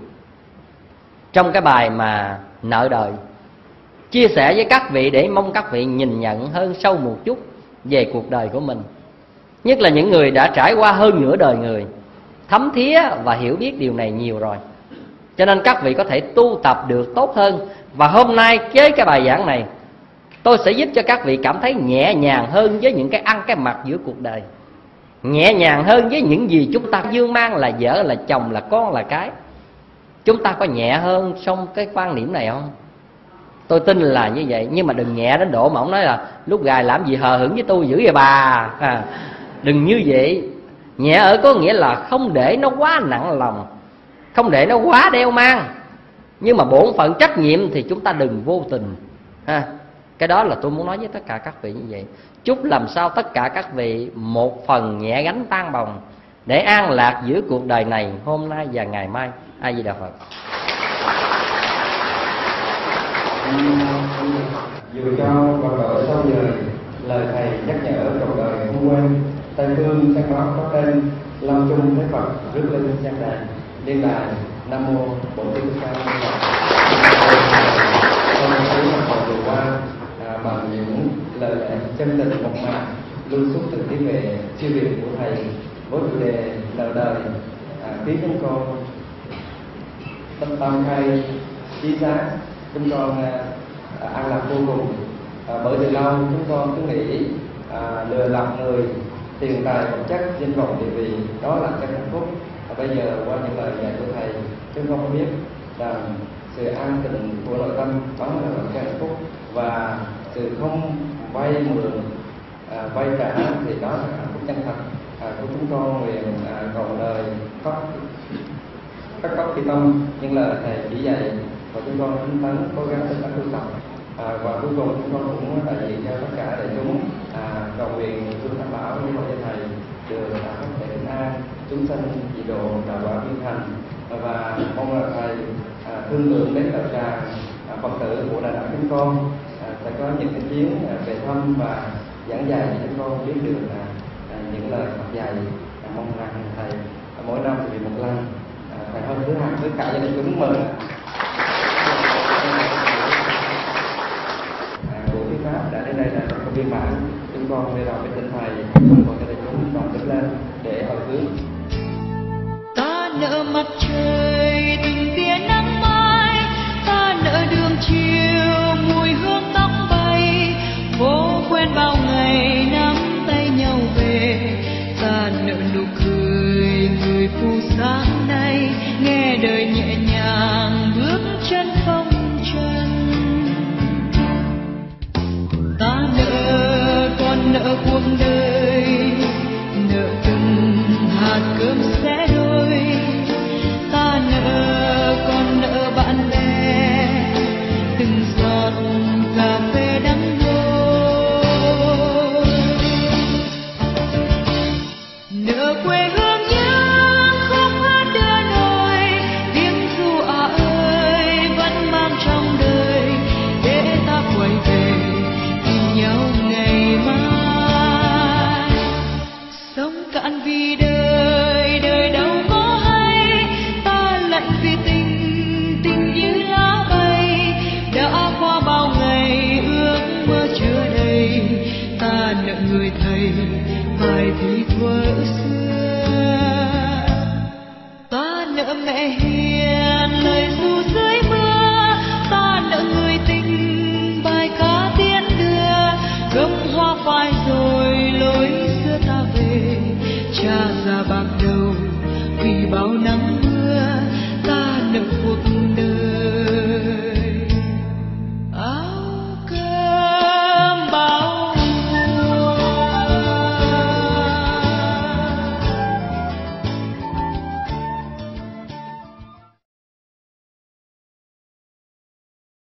Trong cái bài mà nợ đời, chia sẻ với các vị để mong các vị nhìn nhận hơn sâu một chút về cuộc đời của mình. Nhất là những người đã trải qua hơn nửa đời người, thấm thía và hiểu biết điều này nhiều rồi. Cho nên các vị có thể tu tập được tốt hơn. Và hôm nay với cái bài giảng này, tôi sẽ giúp cho các vị cảm thấy nhẹ nhàng hơn với những cái ăn cái mặc giữa cuộc đời. Nhẹ nhàng hơn với những gì chúng ta dương mang là vợ, là chồng, là con, là cái. Chúng ta có nhẹ hơn trong cái quan niệm này không? Tôi tin là như vậy. Nhưng mà đừng nhẹ đến độ mà ông nói là lúc gài làm gì hờ hững với tôi dữ vậy bà. Đừng như vậy. Nhẹ ở có nghĩa là không để nó quá nặng lòng, không để nó quá đeo mang. Nhưng mà bổn phận trách nhiệm thì chúng ta đừng vô tình ha. Cái đó là tôi muốn nói với tất cả các vị như vậy. Chúc làm sao tất cả các vị một phần nhẹ gánh tan bồng, để an lạc giữa cuộc đời này hôm nay và ngày mai. A Di Đà Phật. Dù cho vào độ sau giờ, lời thầy nhắc nhở trong đời không quên. Tây phương sáng báo có tên Lâm Chung Thế Phật rước lên trang đàn. Liên đài Nam Mô Bổn Sư Thích Ca Mâu Ni Phật. Trong quý Phật học vừa qua, bằng những lời lẽ chân tình mộc mạc lưu xuất từ tiếng về siêu việt của thầy với chủ đề nợ đời, ký chúng con tâm tâm khai trí sáng, chúng con an lạc vô cùng. Bởi từ lâu chúng con cứ nghĩ lừa lọc người, tiền tài vật chất, danh vọng địa vị đó là cái hạnh phúc. Bây giờ qua những lời dạy của thầy, chúng con có biết rằng sự an tịnh của nội tâm đó là cái hạnh phúc, và sự không vay mượn vay trả thì đó là hạnh phúc chân thật của chúng con. Nguyện cầu đời các cấp khi tâm nhưng là thầy chỉ dạy, và chúng con tinh tấn cố gắng tinh tấn tu tập. Và cuối cùng chúng con cũng đại diện cho tất cả đại chúng cầu nguyện phương Tam Bảo như vậy thầy được phát thể bình an, chúng sanh dị độ đạo quả viên thành, và mong là thầy thương lượng đến đạo tràng Phật tử của Đà Nẵng chúng con sẽ có những cái chuyến về thăm và giảng dạy cho chúng con biết được những lời Phật dạy. Mong rằng thầy mỗi năm thì một lần thầy hơn thứ hai tất cả gia đình chúng mừng. Buổi thuyết pháp đã đến đây là có viên mãn. Chúng con bây giờ với tinh thầy còn cho đại chúng đoàn đứng lên để hồi hướng. Ta nợ mặt trời từng tia nắng mai, ta nợ đường chiều mùi hương tóc bay, phố quen bao ngày nắm tay nhau về. Ta nợ nụ cười người phụ sáng nay, nghe đời nhẹ nhàng bước chân phong trần. Ta nợ còn nợ cuộc đời, nợ từng hạt cơm xé đôi. Ta nợ còn nợ bạn bè, từng giọt cà phê đắng môi. Nợ quê hương nhớ khóc hát đưa nỗi, tiếng ru ơi vẫn mang trong đời, để ta quay về tìm nhau ngày mai. Sống cạn vì đời, đời đâu có hay, ta lặn vì tình, tình như lá bay. Đã qua bao ngày ước mơ chưa đầy, ta nợ người thầy phải thi